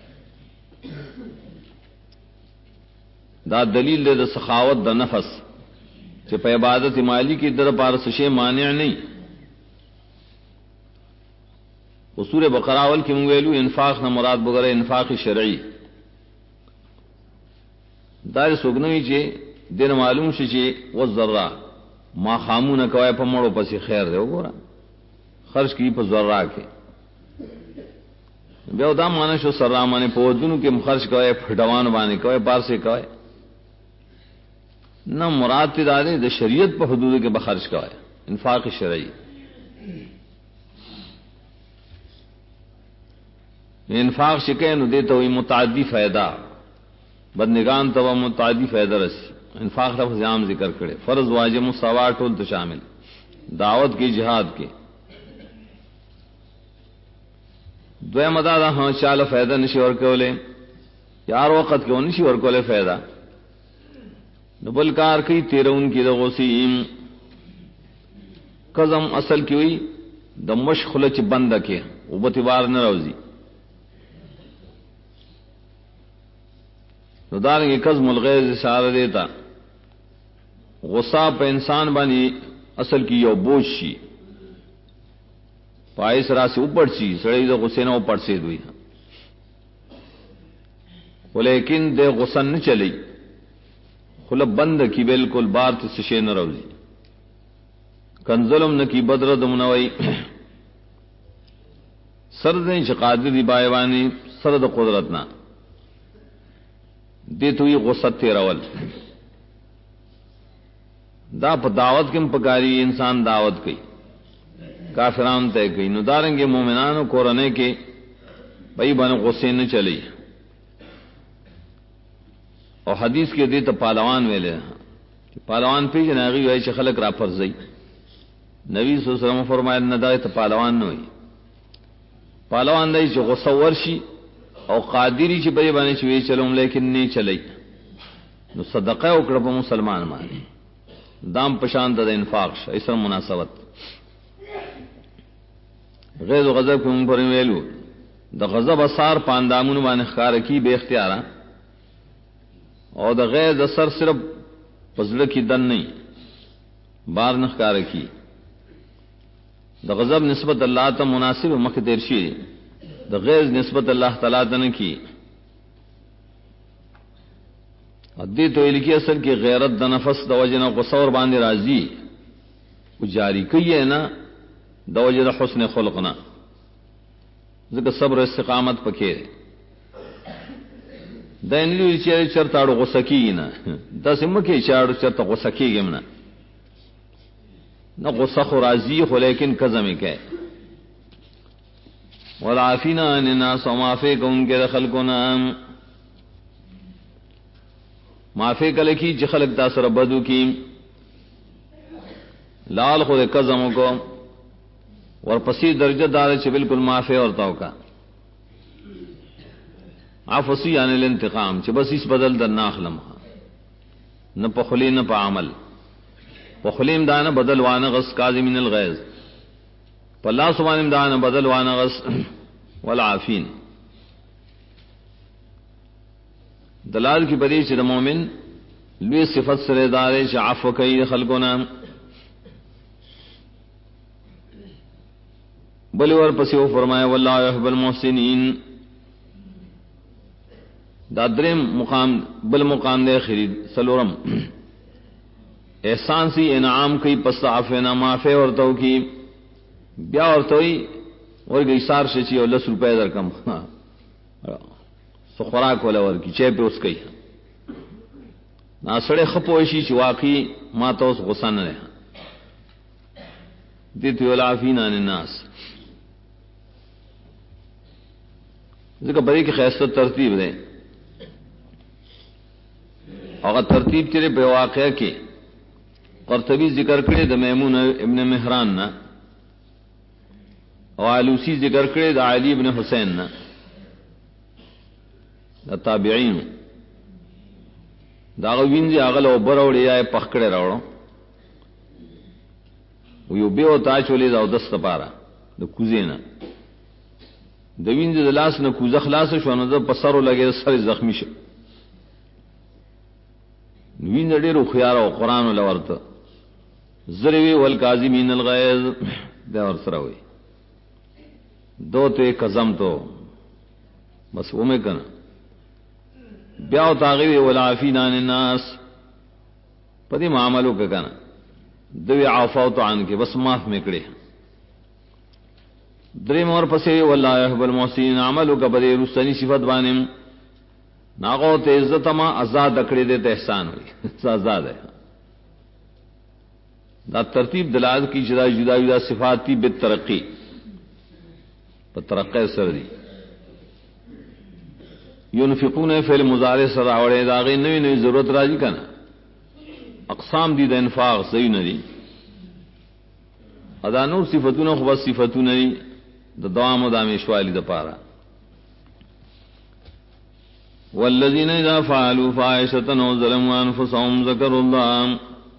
دا دلیل دی د سخاوت د نفس چې په عبادت مالی کې در پار څه مانع نه. سورہ بقرہ اول کې موږ ویلو انفاق نه مراد وګره انفاق شرعي. دا سګنوي چې دین معلوم شي چې وذرا ما خامونه کوي په مړو پسې خیر دی وګوره خرج کی په ذرا کې. بیا دا معنی شو سره معنی په ودونو کې خرج کوي پټوان باندې کوي بار سے کوي نہ مراد تدارے د شریعت په حدود کې به خرج کوي انفاق شرعي. انفاق شکه نو دیته وي متعدی فائدہ بدنگان تو متعدی فائدہ رسی. انفاق لفظ عام ذکر کرے فرض واجب مساوات ټول ته شامل دعوت کی جہاد کے. دویم ادا دا ہاں چاله فائدہ نشي ورکولې یار وخت کې نشي ورکولې فائدہ نو بل کار کوي تیرون کې د غوسیم قزم اصل کې وي د مشخله چې بند کې او بتوار نه راوځي نو دارنګه قزم الغیظ اشاره دیتا غصہ په انسان باندې اصل کې یو بوج شي پای سره سے اوپر شي سړی د غصې نه اوپر سي دوی ولیکن د غصہ نه چلی خلب بند کی بالکل بار ته سشي نه راوځي کنزلم نکی بدر دمنوي سر دې چې قادر دی بایوانی سر د قدرت نه دې توي غصه تیرول دا په دعوت کې پکاري انسان دعوت کوي کافران ته کوي نو دارنګ مومنانو کورنه کې بای باندې غصه نه چلی او حدیث کې دې ته پهلوان ویلې چې پهلوان پیژناغي وای چې خلک را فرضي نبی صلی الله علیه وسلم فرمایل نه دا ته پهلوان نه وي پهلوان دی چې غصه ورشي او قادری چې بای باندې چې وی چلوم لیکن نه چلی نو صدقه وکړه په مسلمان باندې دام پشان د انفاق ش ایسر مناسبت غیظ و غضب کوم پر ویلو د غضب اثر پاندامونو باندې ښکار کی به اختیار او د غیظ اثر صرف پزړه کی دن نه بار نه ښکار کی د غضب نسبت الله ته مناسب مخ تیر شي د غیظ نسبت الله تعالی ته نه کی ادی تو الکی اصل کی غیرت د نفس د وجنه قصور باندې راضی او جاری کوي نه د وجه حسن خلقنا ذکر صبر استقامت پکې د انلی چې چرتاړو غوسه کیږي نه د سمکه چاړو چرته غوسه کیږي نه غوسه خو راضی خو لیکن کزمه کوي والعافینا عن الناس ومعفی کون کے خلقنا معافی کله کی چې خلق تاسو ربدو کی لال خود قزم کو ورپسې درجه دار چې بالکل معافی ورتاو کا عفسی عن الانتقام چې بس اس بدل در ناخلم نه په خلی نه په عمل په خلیم دانه بدل وانه غس کاظمین الغیظ الله سبحانه دانه بدل وانه غس والعافین دلال کی بدی چې د مؤمن لوی صفت سره دار چې عفو کوي خلقنا بل ور پسې و فرمایا والله يحب المحسنین دا درم مقام بل مقام دے خرید سلورم احسان سی انعام کی پس عفونا معافی ورتو کی بیا ورتوی ورګی سار شي او 10 روپے درکم سو خوراک ولا ورکی چې په اوس کوي نا سړی خپو شي چې واقعي ما ته اوس غصه نه دي ته ولا عفینا الناس ځکه بری کې خاصه ترتیب ده هغه ترتیب چې په واقعه کې قرطبی ذکر کړی د میمون ابن مهران نه او علوسی ذکر کړی د علی ابن حسین نه د تابعین دا وینځي هغه له بروړې یا پخکړې راوړو یو به او تا چولې دا دسته پاره د کوزینا د وینځي د لاس نه کوزه خلاص شو نو د پسرو لګي سره زخمی شو وینځ ډېر خيار او قران ولورته زروی والکاظمین الغیظ دا ور سره وي دوته قزم تو بس وہ میں کنا بیاو تاغیوی والعافین عن الناس پدی معاملو کا کنا دوی عافوتو عن کے بس معاف مکڑے دریم اور پسے واللہ یحب المحسنین عملو کا پدی رسطنی صفت بانم ناغو تے عزت ما ازاد اکڑے دیتا احسان ہوئی ازاد ہے دا ترتیب دلال کی جدا جدا جدا صفاتی بالترقی پر ترقی سر دی ينفقون فعل مضارع سره اورې داغه نوې نوې ضرورت راځي کنه اقسام دي د انفاق صحیح نه دي ادا نور صفاتونه خو بس صفاتونه دي د دوام او د همیشوالي د پاره والذین اذا فعلوا فاحشة او ظلموا انفسهم ذکروا الله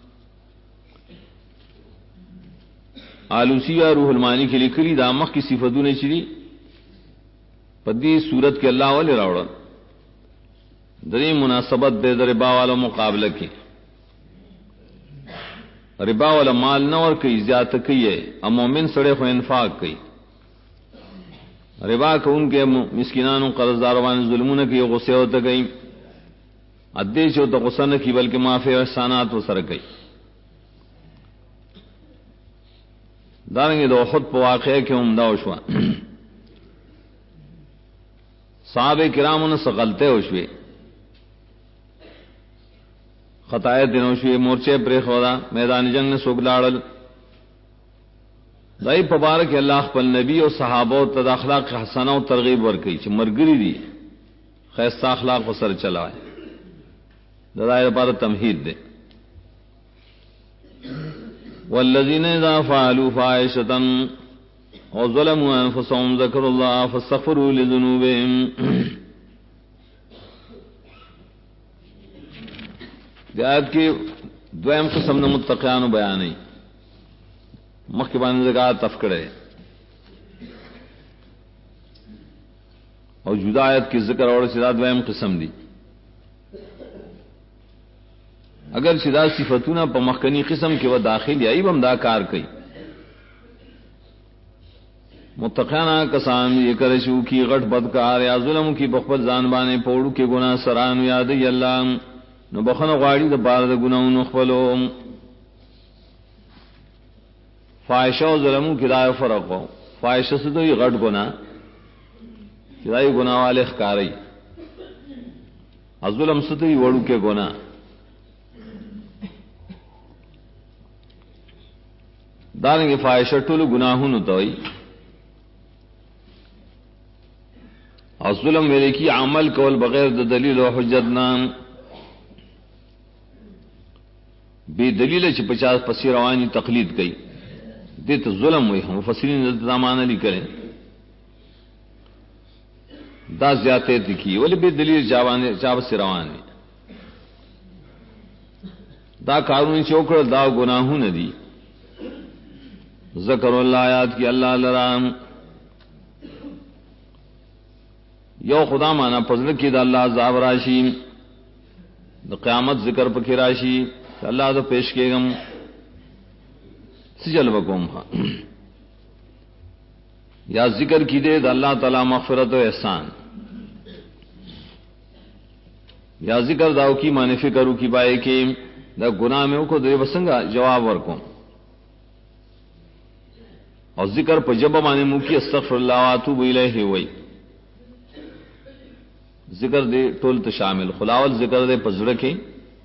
آلوسی روح المانی کے لیکلی دا مخ کی صفاتونه چي پدی صورت کے اللہ والے راوڑا دری مناسبت دے در ربا والا مقابلہ کی ربا والا مال نور کی زیادہ کی ہے مومن سڑے خو انفاق کی ربا کو ان کے مسکینانوں قرضداران ظلمون کی غصے ہوتا گئی ادیش ہوتا غصہ نہ کی بلکہ معافی احسانات و سر گئی دارنگے دو خود پہ واقعہ کہ عمدہ وشوا صحابہ کرام نے غلطے ہوشوے خطائے دنوں شوے مورچے پر خدا میدان جنگ نے سوگلاڑل دای مبارک اللہ خپل نبی او صحابہ ته اخلاق حسنہ او ترغیب ورکړي چې مرګري دي خیسته اخلاق پر سر چلائے دای لپاره تمهید ده والذین اذا فعلوا فاحشة وظلموا انفسهم ذكروا الله فاستغفروا لذنوبهم آیت کی دویم قسم نے متقیان بیان نہیں مخبان زکات تفکڑے اور جدا آیت کی ذکر اور سدا دویم قسم دی اگر سدا صفتونه په مخکنی قسم کې و داخل یای بم دا کار کوي متقینا کسان یہ کرشو کی غټ بدکار یا ظلم کی بخبل ځان باندې پوړو کې ګناه سران یاد ی الله نو بخنه غواړي د بار د ګناونو خپلو فاحشه او ظلمو کې دا فرق وو فاحشه څه دوی غټ ګناه چې دای ګناه والے ښکاری ظلم څه دوی وړو کې ګناه دارنګه فاحشه ټول ګناهونو دوی او ظلم ویلے کی عمل کول بغیر د دلیل او حجت نام بے دلیل چې 50 پسې رواني تقلید کوي دې ته ظلم وي مفسرین د زمانه لیکل دا زیاته دي کی ولې بے دلیل جوانه چا پسې روان دا کارونه چوکړه دا گناهونه دي ذکر الله آیات کی اللہ لرام یو خدا مانا پزل کی دا اللہ عذاب راشی دا قیامت ذکر پکی راشی اللہ دا پیش کے گم سجل بکوم یا ذکر کی دے دا اللہ تعالی مغفرت و احسان یا ذکر داو کی معنی فکرو کی بائے کہ دا گناہ میں کو دے بسنگا جواب ورکوم اور ذکر پہ جب مانے منہ کی استغفر اللہ واتوب الیہ وئی ذکر دے ټول ته شامل خلاول ذکر دے پزړه کې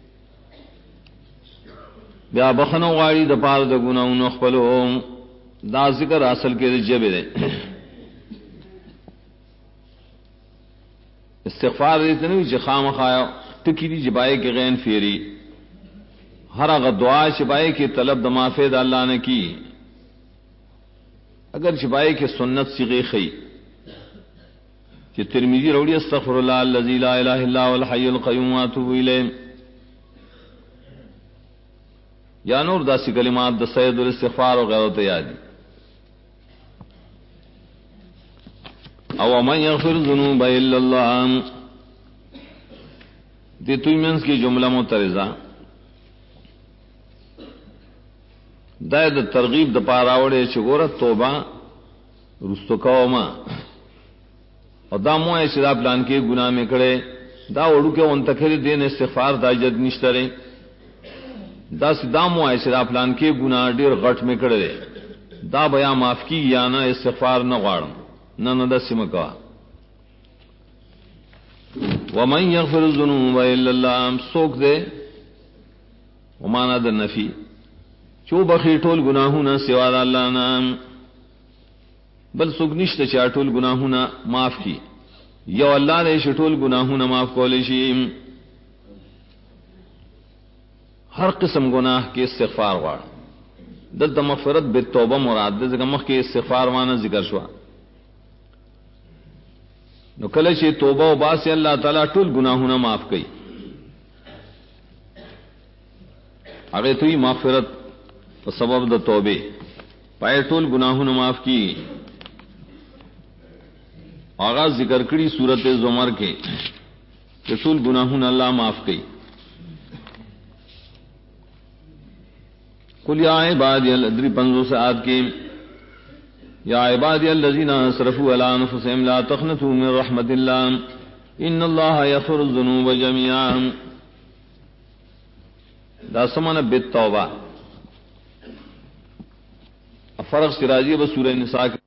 بیا بخنو غاړي د پاره د ګناونو خپلو دا ذکر اصل کې جبه دے استغفار دې نه چې خامخا ټکی دي جبای کې غین فیری هر هغه دعا چې بای کې طلب د معافی د الله نه کی اگر شبائے کے سنت صیغے خی کہ ترمذی روڑی استغفر اللہ الذی لا الہ الا هو الحی القیوم واتوب الیہ یا نور داسی کلمات دا سید الاستغفار وغیرہ تیادی او من یغفر الذنوب الا اللہ دی توی منس کی جملہ مترزہ دا دا ترغیب دا پاراوڑے چگورت توبہ رستو کوما اور دا موئے چدا پلان کے گناہ میں کڑے دا اڑو کے انتخری دین استغفار دا جد نشترے دا سدا موئے چدا پلان کے گناہ دیر غٹ میں کڑے دا بیا معاف کی یا نا استغفار نہ غاڑم نہ دا سمکا ومن یغفر الذنوب الا اللہ سوک دے ومانا دا نفی چو بخی ٹول گناہونا سوا دا اللہ نام بل سوک نشت چا ٹول گناہونا معاف کی یو اللہ دے ٹول گناہونا معاف کولے شیم ہر قسم گناہ کے استغفار وار دلتا مغفرت بالتوبہ مراد دے مخ کے استغفار وانا ذکر شوا نو کله چې توبه او باسی الله تعالی ټول گناهونه معاف کړي هغه توي مغفرت په سبب د توبه پای ټول گناهونه معاف کړي هغه ذکر کړي سورته زمر کې چې ټول گناهونه الله معاف کړي قل یا عبادی الذین 500 آیات کې یا عبادی الذین اسرفوا علی انفسهم لا تقنطوا من رحمت اللہ ان اللہ یغفر الذنوب جميعا دا سمانہ بالتوبہ فرق سراجی بسورہ نساء